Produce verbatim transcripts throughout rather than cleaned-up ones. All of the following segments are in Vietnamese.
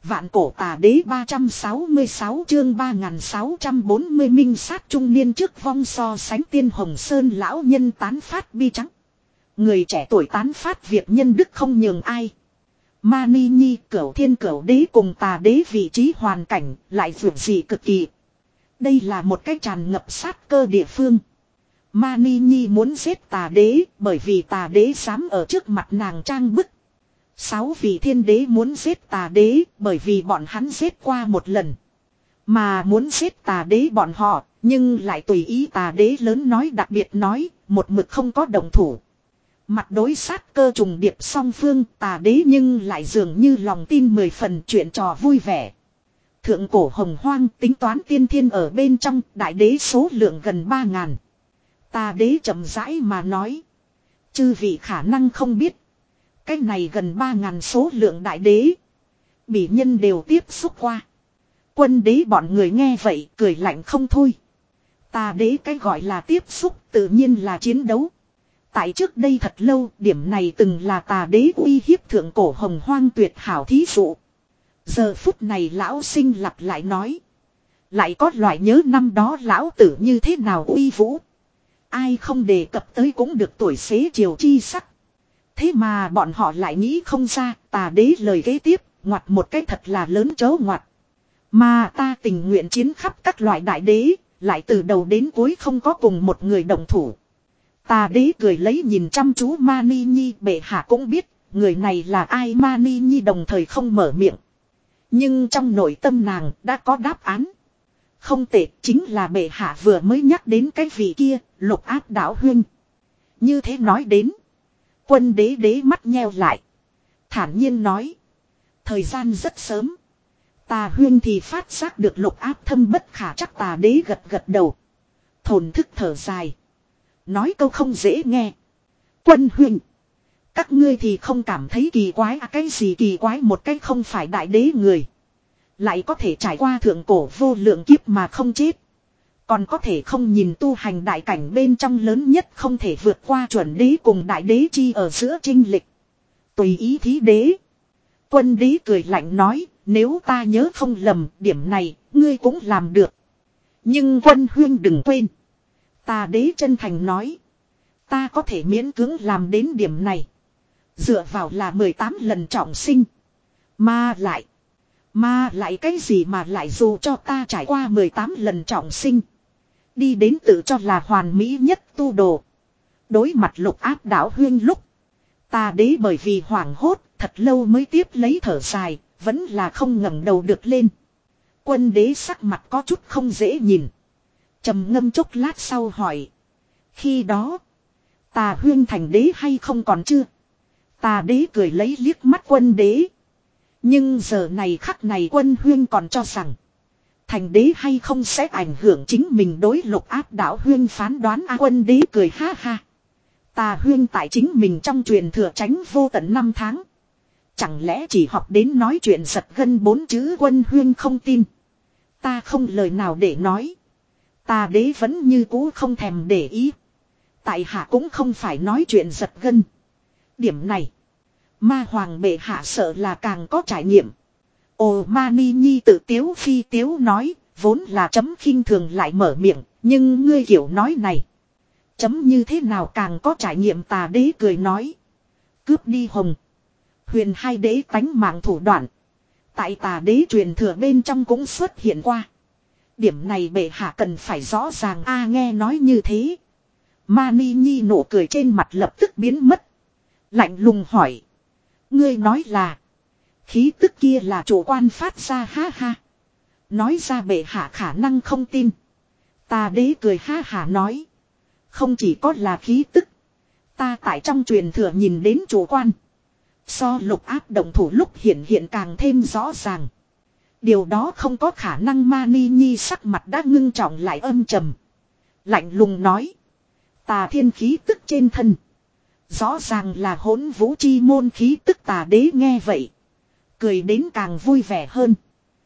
Vạn cổ tà đế ba trăm sáu mươi sáu chương ba nghìn sáu trăm bốn mươi minh sát trung niên trước vong so sánh tiên hồng sơn lão nhân tán phát bi trắng. Người trẻ tuổi tán phát việc nhân đức không nhường ai. Mani Nhi cửu thiên cửu đế cùng tà đế vị trí hoàn cảnh lại vượt dị cực kỳ. Đây là một cái tràn ngập sát cơ địa phương. Mani Nhi muốn giết tà đế bởi vì tà đế dám ở trước mặt nàng trang bức. Sáu vị thiên đế muốn giết tà đế bởi vì bọn hắn giết qua một lần. Mà muốn giết tà đế bọn họ nhưng lại tùy ý tà đế lớn nói đặc biệt nói một mực không có động thủ. Mặt đối sát cơ trùng điệp song phương tà đế nhưng lại dường như lòng tin mười phần chuyện trò vui vẻ. Thượng cổ hồng hoang tính toán tiên thiên ở bên trong đại đế số lượng gần ba ngàn. Tà đế chậm rãi mà nói. Chư vị khả năng không biết. Cái này gần ba ngàn số lượng đại đế. Bỉ nhân đều tiếp xúc qua. Quân đế bọn người nghe vậy cười lạnh không thôi. Tà đế cái gọi là tiếp xúc tự nhiên là chiến đấu. Tại trước đây thật lâu điểm này từng là tà đế uy hiếp thượng cổ hồng hoang tuyệt hảo thí dụ. Giờ phút này lão sinh lặp lại nói. Lại có loại nhớ năm đó lão tử như thế nào uy vũ. Ai không đề cập tới cũng được tuổi xế chiều chi sắc. Thế mà bọn họ lại nghĩ không ra tà đế lời kế tiếp ngoặt một cái thật là lớn chớ ngoặt. Mà ta tình nguyện chiến khắp các loại đại đế lại từ đầu đến cuối không có cùng một người đồng thủ. Tà đế cười lấy nhìn chăm chú Mani Nhi bệ hạ cũng biết người này là ai. Mani Nhi đồng thời không mở miệng. Nhưng trong nội tâm nàng đã có đáp án. Không tệ chính là bệ hạ vừa mới nhắc đến cái vị kia Lục Áp Đảo Huynh. Như thế nói đến. Quân đế đế mắt nheo lại. Thản nhiên nói. Thời gian rất sớm. Tà Huyên thì phát giác được Lục Áp thâm bất khả chắc. Tà đế gật gật đầu. Thổn thức thở dài. Nói câu không dễ nghe. Quân Huynh. Các ngươi thì không cảm thấy kỳ quái à, cái gì kỳ quái một cái không phải đại đế người. Lại có thể trải qua thượng cổ vô lượng kiếp mà không chết. Còn có thể không nhìn tu hành đại cảnh bên trong lớn nhất không thể vượt qua chuẩn đế cùng đại đế chi ở giữa trinh lịch. Tùy ý thí đế. Quân đế cười lạnh nói, nếu ta nhớ không lầm điểm này, ngươi cũng làm được. Nhưng quân huyên đừng quên. Tà đế chân thành nói. Ta có thể miễn cưỡng làm đến điểm này. Dựa vào là mười tám lần trọng sinh. Mà lại. Mà lại cái gì mà lại dù cho ta trải qua mười tám lần trọng sinh. Đi đến tự cho là hoàn mỹ nhất tu đồ. Đối mặt Lục Áp Đảo Huyên lúc. Tà đế bởi vì hoảng hốt thật lâu mới tiếp lấy thở dài. Vẫn là không ngẩng đầu được lên. Quân đế sắc mặt có chút không dễ nhìn. Trầm ngâm chốc lát sau hỏi. Khi đó. Tà Huyên thành đế hay không còn chưa? Tà đế cười lấy liếc mắt quân đế. Nhưng giờ này khắc này quân Huyên còn cho rằng. Thành đế hay không sẽ ảnh hưởng chính mình đối Lục Áp Đảo Huyên phán đoán. A quân đế cười ha ha. Tà Huyên tại chính mình trong truyền thừa tránh vô tận năm tháng. Chẳng lẽ chỉ học đến nói chuyện giật gân bốn chữ. Quân Huyên không tin. Ta không lời nào để nói. Tà đế vẫn như cũ không thèm để ý. Tại hạ cũng không phải nói chuyện giật gân. Điểm này. Ma hoàng bệ hạ sợ là càng có trải nghiệm. Ồ Mani Nhi tự tiếu phi tiếu nói. Vốn là chấm khinh thường lại mở miệng. Nhưng ngươi kiểu nói này. Chấm như thế nào càng có trải nghiệm. Tà đế cười nói. Cướp đi hồng. Huyền hai đế tánh mạng thủ đoạn. Tại tà đế truyền thừa bên trong cũng xuất hiện qua. Điểm này bệ hạ cần phải rõ ràng. A nghe nói như thế. Mani Nhi nụ cười trên mặt lập tức biến mất. Lạnh lùng hỏi. Ngươi nói là. Khí tức kia là chủ quan phát ra ha ha. Nói ra bệ hạ khả năng không tin. Tà đế cười ha hả nói. Không chỉ có là khí tức. Ta tại trong truyền thừa nhìn đến chủ quan. So Lục Áp động thủ lúc hiện hiện càng thêm rõ ràng. Điều đó không có khả năng. Mani Nhi sắc mặt đã ngưng trọng lại âm trầm. Lạnh lùng nói. Tà thiên khí tức trên thân. Rõ ràng là hỗn vũ chi môn khí tức. Tà đế nghe vậy. Cười đến càng vui vẻ hơn.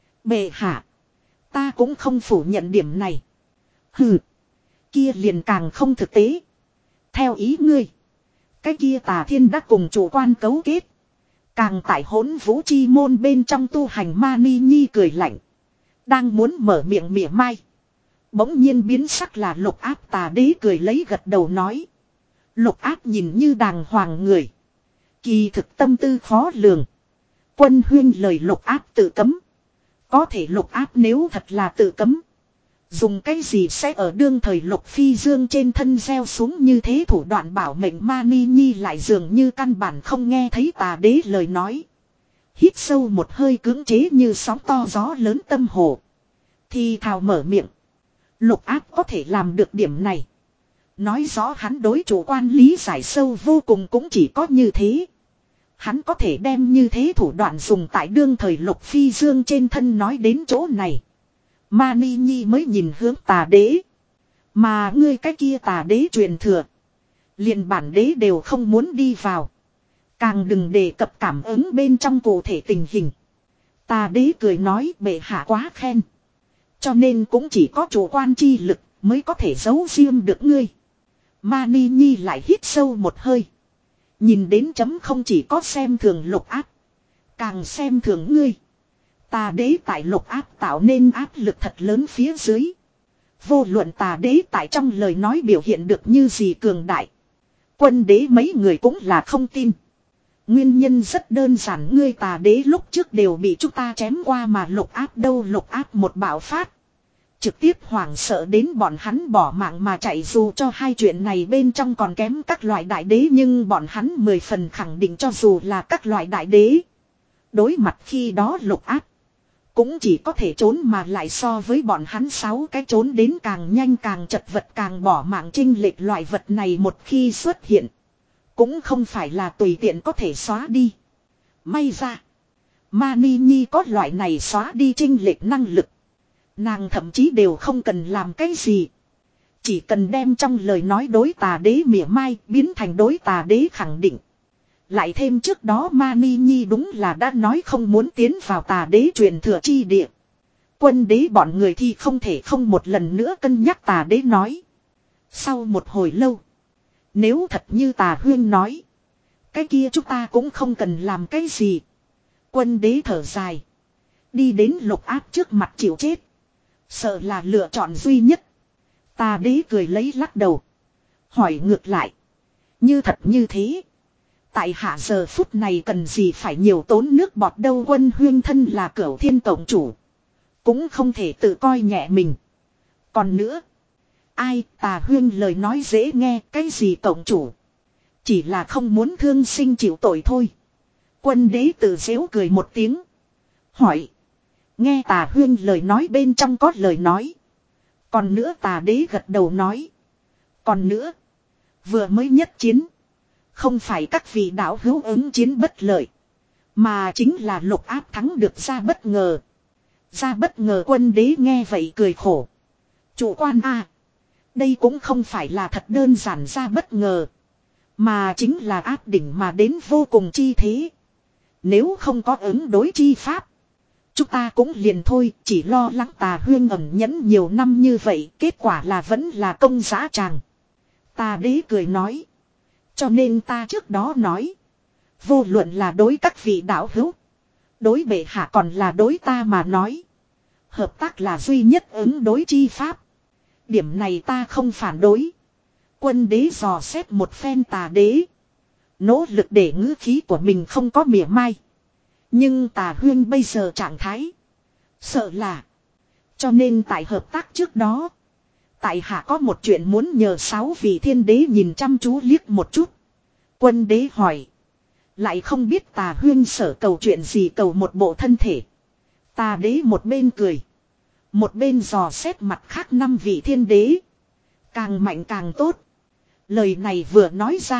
Bệ hạ. Ta cũng không phủ nhận điểm này. Hừ. Kia liền càng không thực tế. Theo ý ngươi. Cái kia tà thiên đã cùng chủ quan cấu kết. Càng tại hỗn vũ chi môn bên trong tu hành Mani Nhi cười lạnh. Đang muốn mở miệng mỉa mai. Bỗng nhiên biến sắc là Lục Áp Tà Đế cười lấy gật đầu nói. Lục Áp nhìn như đàng hoàng người. Kỳ thực tâm tư khó lường. Quân huyên lời Lục Áp tự cấm. Có thể Lục Áp nếu thật là tự cấm. Dùng cái gì sẽ ở đương thời Lục Phi Dương trên thân gieo xuống như thế thủ đoạn bảo mệnh Mani Nhi lại dường như căn bản không nghe thấy Tà Đế lời nói. Hít sâu một hơi cưỡng chế như sóng to gió lớn tâm hồ. Thì thào mở miệng. Lục Áp có thể làm được điểm này. Nói rõ hắn đối chủ quan lý giải sâu vô cùng cũng chỉ có như thế. Hắn có thể đem như thế thủ đoạn dùng tại đương thời Lục Phi Dương trên thân nói đến chỗ này. Mani Nhi mới nhìn hướng Tà Đế. Mà ngươi cái kia Tà Đế truyền thừa. Liền bản đế đều không muốn đi vào. Càng đừng đề cập cảm ứng bên trong cụ thể tình hình. Tà Đế cười nói bệ hạ quá khen. Cho nên cũng chỉ có chủ quan chi lực mới có thể giấu riêng được ngươi. Mani Nhi lại hít sâu một hơi. Nhìn đến chấm không chỉ có xem thường Lục Áp. Càng xem thường ngươi. Tà Đế tại Lục Áp tạo nên áp lực thật lớn phía dưới. Vô luận Tà Đế tại trong lời nói biểu hiện được như gì cường đại. Quân đế mấy người cũng là không tin. Nguyên nhân rất đơn giản, ngươi Tà Đế lúc trước đều bị chúng ta chém qua mà Lục Áp đâu. Lục Áp một bạo phát. Trực tiếp hoảng sợ đến bọn hắn bỏ mạng mà chạy, dù cho hai chuyện này bên trong còn kém các loại đại đế nhưng bọn hắn mười phần khẳng định cho dù là các loại đại đế. Đối mặt khi đó Lục Áp. Cũng chỉ có thể trốn mà lại so với bọn hắn sáu cái trốn đến càng nhanh càng chật vật càng bỏ mạng chênh lệch loại vật này một khi xuất hiện. Cũng không phải là tùy tiện có thể xóa đi. May ra. Mani Nhi có loại này xóa đi chênh lệch năng lực. Nàng thậm chí đều không cần làm cái gì. Chỉ cần đem trong lời nói đối Tà Đế mỉa mai biến thành đối Tà Đế khẳng định. Lại thêm trước đó Mani Nhi đúng là đã nói không muốn tiến vào Tà Đế truyền thừa chi địa. Quân đế bọn người thì không thể không một lần nữa cân nhắc Tà Đế nói. Sau một hồi lâu. Nếu thật như Tà Huyên nói. Cái kia chúng ta cũng không cần làm cái gì. Quân đế thở dài. Đi đến Lục Áp trước mặt chịu chết. Sợ là lựa chọn duy nhất. Tà Đế cười lấy lắc đầu. Hỏi ngược lại. Như thật như thế. Tại hạ giờ phút này cần gì phải nhiều tốn nước bọt đâu. Quân huyên thân là Cửu Thiên tổng chủ. Cũng không thể tự coi nhẹ mình. Còn nữa. Ai Tà Huyên lời nói dễ nghe. Cái gì tổng chủ. Chỉ là không muốn thương sinh chịu tội thôi. Quân đế tự giễu cười một tiếng. Hỏi. Nghe Tà Huyên lời nói bên trong có lời nói. Còn nữa Tà Đế gật đầu nói. Còn nữa. Vừa mới nhất chiến. Không phải các vị đạo hữu ứng chiến bất lợi. Mà chính là Lục Áp thắng được ra bất ngờ. Ra bất ngờ quân đế nghe vậy cười khổ. Chủ quan a, à, đây cũng không phải là thật đơn giản ra bất ngờ. Mà chính là áp đỉnh mà đến vô cùng chi thế. Nếu không có ứng đối chi pháp. Chúng ta cũng liền thôi, chỉ lo lắng Tà Huyên ẩn nhẫn nhiều năm như vậy, kết quả là vẫn là công dã tràng. Tà Đế cười nói. Cho nên ta trước đó nói. Vô luận là đối các vị đạo hữu. Đối bệ hạ còn là đối ta mà nói. Hợp tác là duy nhất ứng đối chi pháp. Điểm này ta không phản đối. Quân đế dò xét một phen Tà Đế. Nỗ lực để ngữ khí của mình không có mỉa mai. Nhưng Tà Huyên bây giờ trạng thái. Sợ là. Cho nên tại hợp tác trước đó. Tại hạ có một chuyện muốn nhờ sáu vị thiên đế nhìn chăm chú liếc một chút. Quân đế hỏi. Lại không biết Tà Huyên sở cầu chuyện gì, cầu một bộ thân thể. Tà Đế một bên cười. Một bên dò xét mặt khác năm vị thiên đế. Càng mạnh càng tốt. Lời này vừa nói ra.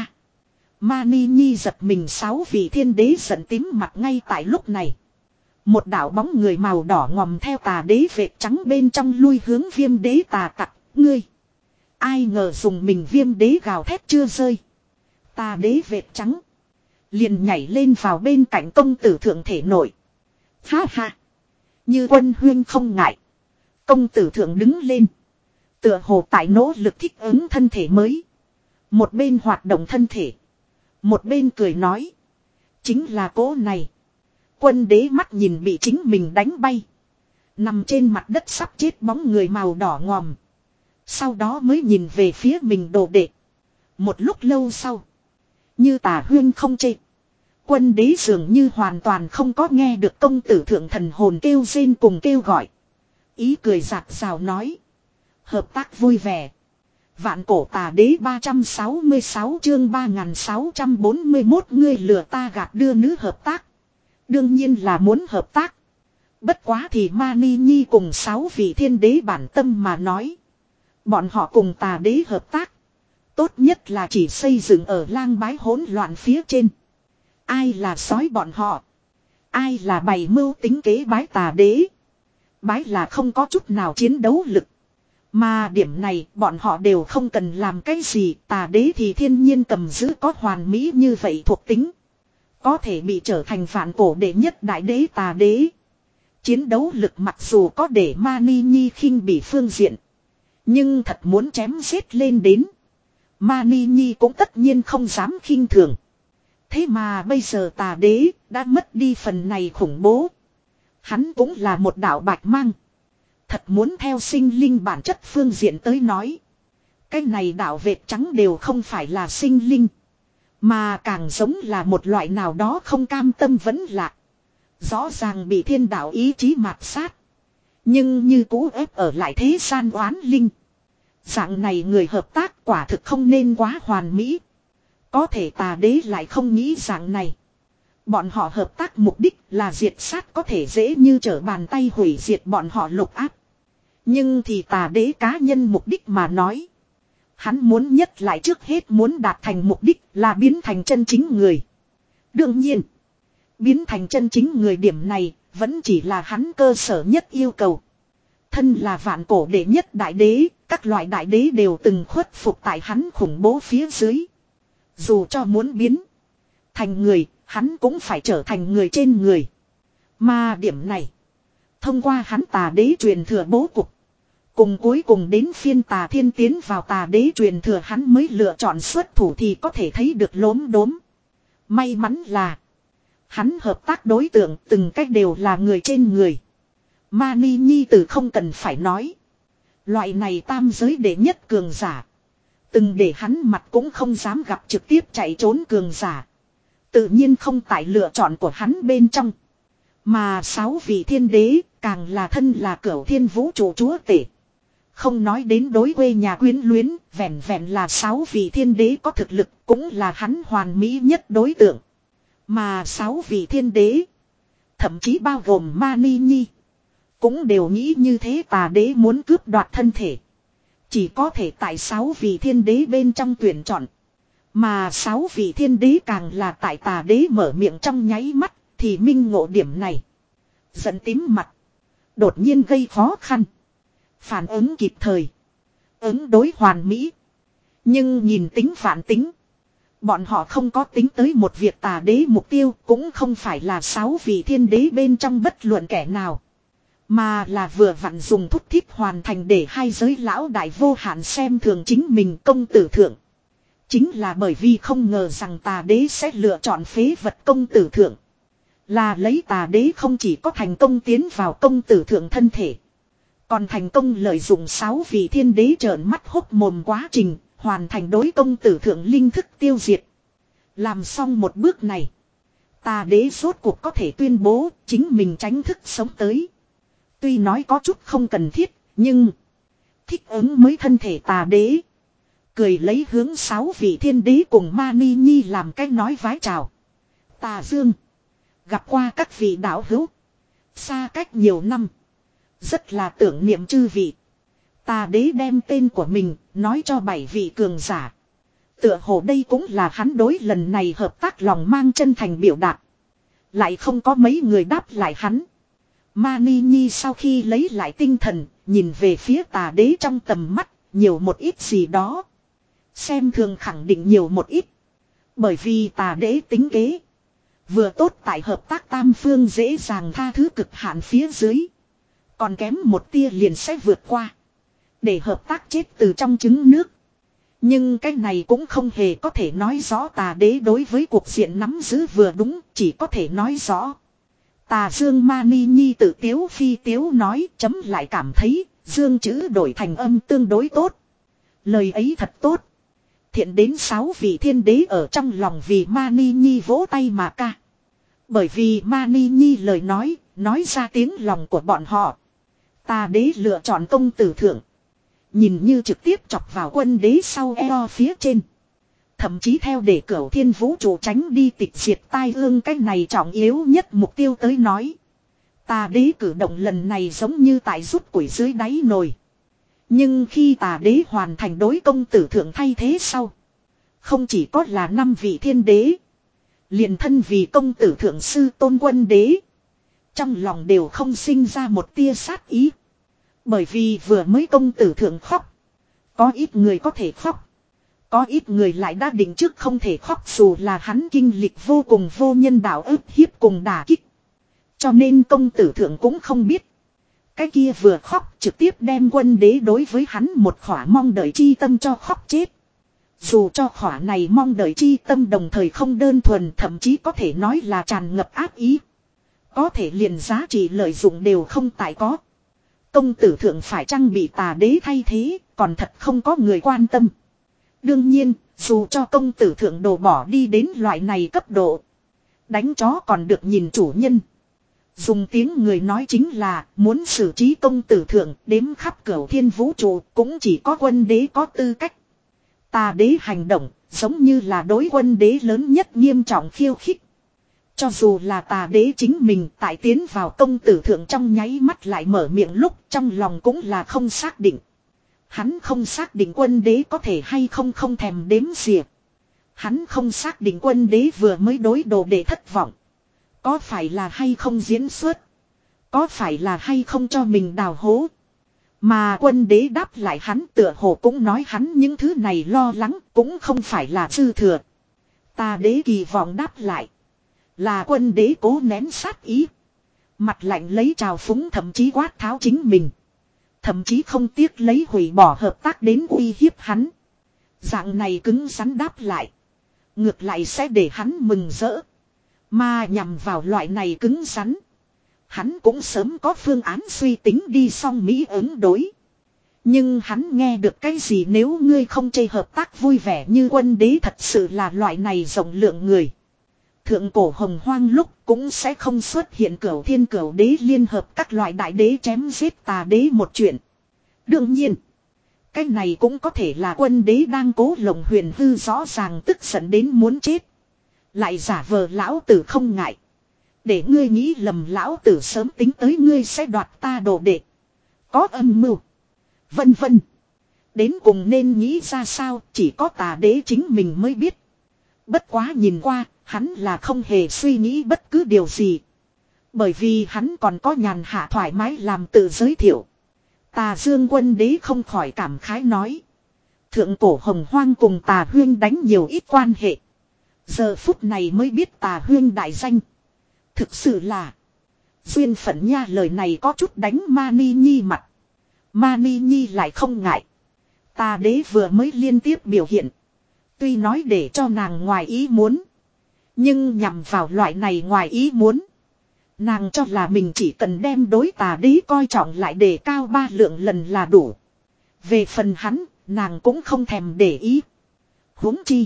Mani Nhi giật mình, sáu vị thiên đế giận tím mặt ngay tại lúc này. Một đạo bóng người màu đỏ ngòm theo Tà Đế vệt trắng bên trong lui hướng Viêm Đế Tà Tặc. Ngươi. Ai ngờ dùng mình Viêm Đế gào thét chưa rơi. Tà Đế vệt trắng. Liền nhảy lên vào bên cạnh công tử thượng thể nội. Ha ha. Như quân huyên không ngại. Công tử thượng đứng lên. Tựa hồ tại nỗ lực thích ứng thân thể mới. Một bên hoạt động thân thể. Một bên cười nói. Chính là cố này. Quân đế mắt nhìn bị chính mình đánh bay. Nằm trên mặt đất sắp chết bóng người màu đỏ ngòm. Sau đó mới nhìn về phía mình đồ đệ. Một lúc lâu sau. Như Tà Huyên không chê. Quân đế dường như hoàn toàn không có nghe được công tử thượng thần hồn kêu rên cùng kêu gọi. Ý cười giạt rào nói. Hợp tác vui vẻ. Vạn cổ tà đế ba trăm sáu mươi sáu chương ba nghìn sáu trăm bốn mươi mốt ngươi lừa ta gạt đưa nữ hợp tác. Đương nhiên là muốn hợp tác. Bất quá thì Mani Nhi cùng sáu vị thiên đế bản tâm mà nói. Bọn họ cùng tà đế hợp tác. Tốt nhất là chỉ xây dựng ở lang bái hỗn loạn phía trên. Ai là sói bọn họ? Ai là bày mưu tính kế bái tà đế? Bái là không có chút nào chiến đấu lực. Mà điểm này bọn họ đều không cần làm cái gì. Tà đế thì thiên nhiên cầm giữ có hoàn mỹ như vậy thuộc tính. Có thể bị trở thành vạn cổ đệ nhất đại đế tà đế. Chiến đấu lực mặc dù có để Mani Nhi khinh bị phương diện. Nhưng thật muốn chém giết lên đến. Mani Nhi cũng tất nhiên không dám khinh thường. Thế mà bây giờ tà đế đã mất đi phần này khủng bố. Hắn cũng là một đạo bạch mang. Thật muốn theo sinh linh bản chất phương diện tới nói. Cái này đạo vệt trắng đều không phải là sinh linh. Mà càng giống là một loại nào đó không cam tâm vẫn lạc. Rõ ràng bị thiên đạo ý chí mạt sát. Nhưng như cũ ép ở lại thế gian oán linh. Dạng này người hợp tác quả thực không nên quá hoàn mỹ. Có thể tà đế lại không nghĩ dạng này. Bọn họ hợp tác mục đích là diệt sát có thể dễ như trở bàn tay hủy diệt bọn họ lục áp. Nhưng thì tà đế cá nhân mục đích mà nói. Hắn muốn nhất lại trước hết muốn đạt thành mục đích là biến thành chân chính người. Đương nhiên, biến thành chân chính người điểm này vẫn chỉ là hắn cơ sở nhất yêu cầu. Thân là vạn cổ đệ nhất đại đế, các loại đại đế đều từng khuất phục tại hắn khủng bố phía dưới. Dù cho muốn biến thành người, hắn cũng phải trở thành người trên người. Mà điểm này, thông qua hắn tà đế truyền thừa bố cục. Cùng cuối cùng đến phiên tà thiên tiến vào tà đế truyền thừa hắn mới lựa chọn xuất thủ thì có thể thấy được lốm đốm. May mắn là hắn hợp tác đối tượng từng cách đều là người trên người. Mani Nhi từ không cần phải nói. Loại này tam giới đệ nhất cường giả. Từng để hắn mặt cũng không dám gặp trực tiếp chạy trốn cường giả. Tự nhiên không tại lựa chọn của hắn bên trong. Mà sáu vị thiên đế càng là thân là cửu thiên vũ trụ chúa tể. Không nói đến đối quê nhà quyến luyến, vẹn vẹn là sáu vị thiên đế có thực lực cũng là hắn hoàn mỹ nhất đối tượng. Mà sáu vị thiên đế, thậm chí bao gồm Mani Nhi, cũng đều nghĩ như thế tà đế muốn cướp đoạt thân thể. Chỉ có thể tại sáu vị thiên đế bên trong tuyển chọn. Mà sáu vị thiên đế càng là tại tà đế mở miệng trong nháy mắt thì minh ngộ điểm này. Giận tím mặt. Đột nhiên gây khó khăn. Phản ứng kịp thời. Ứng đối hoàn mỹ. Nhưng nhìn tính phản tính. Bọn họ không có tính tới một việc tà đế mục tiêu cũng không phải là sáu vị thiên đế bên trong bất luận kẻ nào. Mà là vừa vặn dùng thúc thiết hoàn thành để hai giới lão đại vô hạn xem thường chính mình công tử thượng. Chính là bởi vì không ngờ rằng tà đế sẽ lựa chọn phế vật công tử thượng. Là lấy tà đế không chỉ có thành công tiến vào công tử thượng thân thể. Còn thành công lợi dụng sáu vị thiên đế trợn mắt hốc mồm quá trình, hoàn thành đối công tử thượng linh thức tiêu diệt. Làm xong một bước này, tà đế rốt cuộc có thể tuyên bố chính mình tránh thức sống tới. Tuy nói có chút không cần thiết, nhưng thích ứng mới thân thể tà đế. Cười lấy hướng sáu vị thiên đế cùng Mani Nhi làm cách nói vái chào. Tà Dương, gặp qua các vị đạo hữu, xa cách nhiều năm, rất là tưởng niệm chư vị. Tà đế đem tên của mình nói cho bảy vị cường giả. Tựa hồ đây cũng là hắn đối lần này hợp tác lòng mang chân thành biểu đạt. Lại không có mấy người đáp lại hắn. Mani Nhi sau khi lấy lại tinh thần, nhìn về phía tà đế trong tầm mắt, nhiều một ít gì đó. Xem thường khẳng định nhiều một ít. Bởi vì tà đế tính kế. Vừa tốt tại hợp tác tam phương dễ dàng tha thứ cực hạn phía dưới. Còn kém một tia liền sẽ vượt qua. Để hợp tác chết từ trong trứng nước. Nhưng cái này cũng không hề có thể nói rõ tà đế đối với cuộc diện nắm giữ vừa đúng, chỉ có thể nói rõ. Tà Dương Mani Nhi tự tiếu phi tiếu nói, chấm lại cảm thấy, dương chữ đổi thành âm tương đối tốt. Lời ấy thật tốt. Thiện đến sáu vị thiên đế ở trong lòng vì Mani Nhi vỗ tay mà ca. Bởi vì Mani Nhi lời nói, nói ra tiếng lòng của bọn họ. Tà đế lựa chọn công tử thượng. Nhìn như trực tiếp chọc vào quân đế sau eo phía trên. Thậm chí theo để cửu thiên vũ trụ tránh đi tịch diệt tai ương cái này trọng yếu nhất mục tiêu tới nói. Tà đế cử động lần này giống như tại rút củi dưới đáy nồi. Nhưng khi tà đế hoàn thành đối công tử thượng thay thế sau. Không chỉ có là năm vị thiên đế. Liền thân vì công tử thượng sư tôn quân đế. Trong lòng đều không sinh ra một tia sát ý. Bởi vì vừa mới công tử thượng khóc. Có ít người có thể khóc. Có ít người lại đã định trước không thể khóc dù là hắn kinh lịch vô cùng vô nhân đạo ức hiếp cùng đả kích. Cho nên công tử thượng cũng không biết. Cái kia vừa khóc trực tiếp đem quân đế đối với hắn một khỏa mong đợi chi tâm cho khóc chết. Dù cho khỏa này mong đợi chi tâm đồng thời không đơn thuần thậm chí có thể nói là tràn ngập ác ý. Có thể liền giá trị lợi dụng đều không tại có. Công tử thượng phải chăng bị tà đế thay thế, còn thật không có người quan tâm. Đương nhiên, dù cho công tử thượng đổ bỏ đi đến loại này cấp độ. Đánh chó còn được nhìn chủ nhân. Dùng tiếng người nói chính là muốn xử trí công tử thượng đếm khắp cửu thiên vũ trụ cũng chỉ có quân đế có tư cách. Tà đế hành động giống như là đối quân đế lớn nhất nghiêm trọng khiêu khích. Cho dù là tà đế chính mình tại tiến vào công tử thượng trong nháy mắt lại mở miệng lúc trong lòng cũng là không xác định. Hắn không xác định quân đế có thể hay không không thèm đếm xỉa. Hắn không xác định quân đế vừa mới đối đồ để thất vọng. Có phải là hay không diễn xuất? Có phải là hay không cho mình đào hố? Mà quân đế đáp lại hắn tựa hồ cũng nói hắn những thứ này lo lắng cũng không phải là dư thừa. Tà đế kỳ vọng đáp lại. Là quân đế cố nén sát ý. Mặt lạnh lấy trào phúng thậm chí quát tháo chính mình. Thậm chí không tiếc lấy hủy bỏ hợp tác đến uy hiếp hắn. Dạng này cứng rắn đáp lại. Ngược lại sẽ để hắn mừng rỡ. Mà nhằm vào loại này cứng rắn. Hắn cũng sớm có phương án suy tính đi xong Mỹ ứng đối. Nhưng hắn nghe được cái gì nếu ngươi không chê hợp tác vui vẻ như quân đế thật sự là loại này rộng lượng người. Thượng cổ hồng hoang lúc cũng sẽ không xuất hiện cửu thiên cửu đế liên hợp các loại đại đế chém giết tà đế một chuyện. Đương nhiên, cái này cũng có thể là quân đế đang cố lồng huyền hư rõ ràng tức giận đến muốn chết. Lại giả vờ lão tử không ngại. Để ngươi nghĩ lầm lão tử sớm tính tới ngươi sẽ đoạt ta đồ đệ. Có âm mưu. Vân vân. Đến cùng nên nghĩ ra sao chỉ có tà đế chính mình mới biết. Bất quá nhìn qua, hắn là không hề suy nghĩ bất cứ điều gì. Bởi vì hắn còn có nhàn hạ thoải mái làm tự giới thiệu. Tà Dương quân đế không khỏi cảm khái nói. Thượng cổ hồng hoang cùng tà huyên đánh nhiều ít quan hệ. Giờ phút này mới biết tà huyên đại danh. Thực sự là. Duyên phận nha lời này có chút đánh Mani Nhi mặt. Mani Nhi lại không ngại. Tà đế vừa mới liên tiếp biểu hiện. Tuy nói để cho nàng ngoài ý muốn. Nhưng nhằm vào loại này ngoài ý muốn. Nàng cho là mình chỉ cần đem đối tà đế coi trọng lại để cao ba lượng lần là đủ. Về phần hắn, nàng cũng không thèm để ý. Huống chi.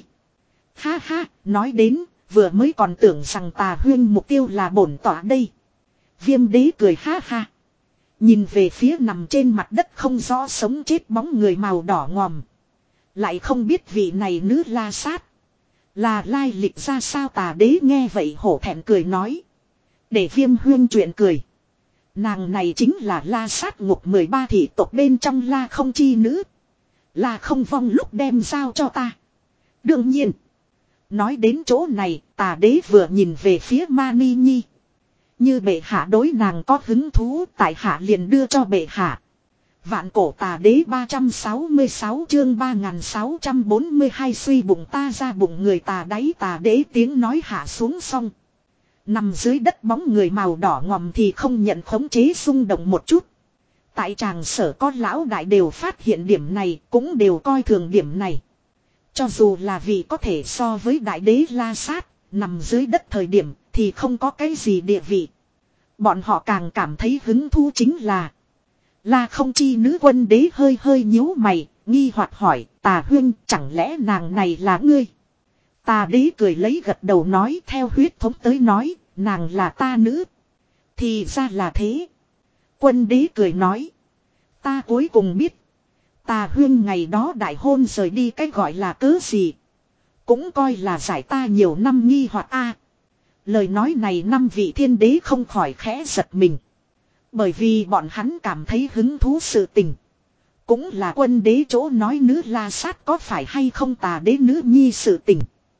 Ha ha, nói đến, vừa mới còn tưởng rằng tà huyên mục tiêu là bổn tỏa đây. Viêm đế cười ha ha. Nhìn về phía nằm trên mặt đất không rõ sống chết bóng người màu đỏ ngòm. Lại không biết vị này nữ la sát. Là lai lịch ra sao tà đế nghe vậy hổ thẹn cười nói. Để viêm huyên chuyện cười. Nàng này chính là la sát ngục mười ba thị tộc bên trong la không chi nữ. Là không vong lúc đem giao cho ta. Đương nhiên. Nói đến chỗ này tà đế vừa nhìn về phía Mani Nhi. Như bệ hạ đối nàng có hứng thú tại hạ liền đưa cho bệ hạ. Vạn cổ tà đế ba trăm sáu mươi sáu chương ba nghìn sáu trăm bốn mươi hai suy bụng ta ra bụng người tà đáy tà đế tiếng nói hạ xuống xong. Nằm dưới đất bóng người màu đỏ ngòm thì không nhận khống chế xung động một chút. Tại tràng sở có lão đại đều phát hiện điểm này cũng đều coi thường điểm này. Cho dù là vì có thể so với đại đế La Sát, nằm dưới đất thời điểm thì không có cái gì địa vị. Bọn họ càng cảm thấy hứng thú chính là La Không Chi nữ quân đế hơi hơi nhíu mày, nghi hoặc hỏi, Tà Huyên, chẳng lẽ nàng này là ngươi? Tà đế cười lấy gật đầu nói, theo huyết thống tới nói, nàng là ta nữ. Thì ra là thế. Quân đế cười nói, ta cuối cùng biết, Tà Huyên ngày đó đại hôn rời đi cái gọi là cớ gì. Cũng coi là giải ta nhiều năm nghi hoặc a. Lời nói này năm vị thiên đế không khỏi khẽ giật mình. Bởi vì bọn hắn cảm thấy hứng thú sự tình. Cũng là quân đế chỗ nói nữ La Sát có phải hay không tà đế nữ nhi sự tình.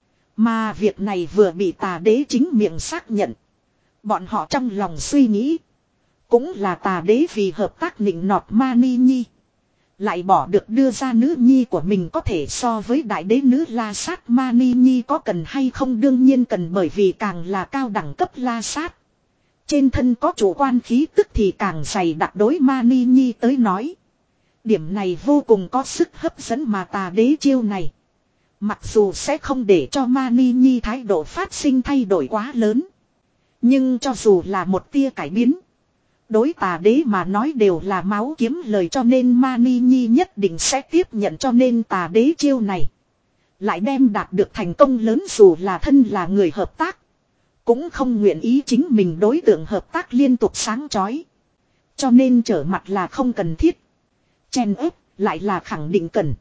Mà việc này vừa bị tà đế chính miệng xác nhận. Bọn họ trong lòng suy nghĩ. Cũng là tà đế vì hợp tác nịnh nọt Mani Nhi. Lại bỏ được đưa ra nữ nhi của mình có thể so với đại đế nữ La Sát Mani Nhi có cần hay không, đương nhiên cần, bởi vì càng là cao đẳng cấp La Sát. Trên thân có chủ quan khí tức thì càng dày đặc, đối Mani Nhi tới nói. Điểm này vô cùng có sức hấp dẫn mà tà đế chiêu này. Mặc dù sẽ không để cho Mani Nhi thái độ phát sinh thay đổi quá lớn. Nhưng cho dù là một tia cải biến. Đối tà đế mà nói đều là máu kiếm lời, cho nên Mani Nhi nhất định sẽ tiếp nhận, cho nên tà đế chiêu này. Lại đem đạt được thành công lớn, dù là thân là người hợp tác. Cũng không nguyện ý chính mình đối tượng hợp tác liên tục sáng chói. Cho nên trở mặt là không cần thiết. Chen ép lại là khẳng định cần.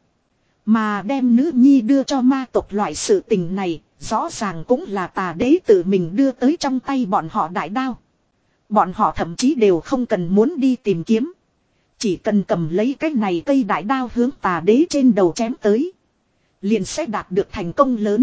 Mà đem nữ nhi đưa cho ma tộc loại sự tình này, rõ ràng cũng là tà đế tự mình đưa tới trong tay bọn họ đại đao. Bọn họ thậm chí đều không cần muốn đi tìm kiếm. Chỉ cần cầm lấy cái này cây đại đao hướng tà đế trên đầu chém tới. Liền sẽ đạt được thành công lớn.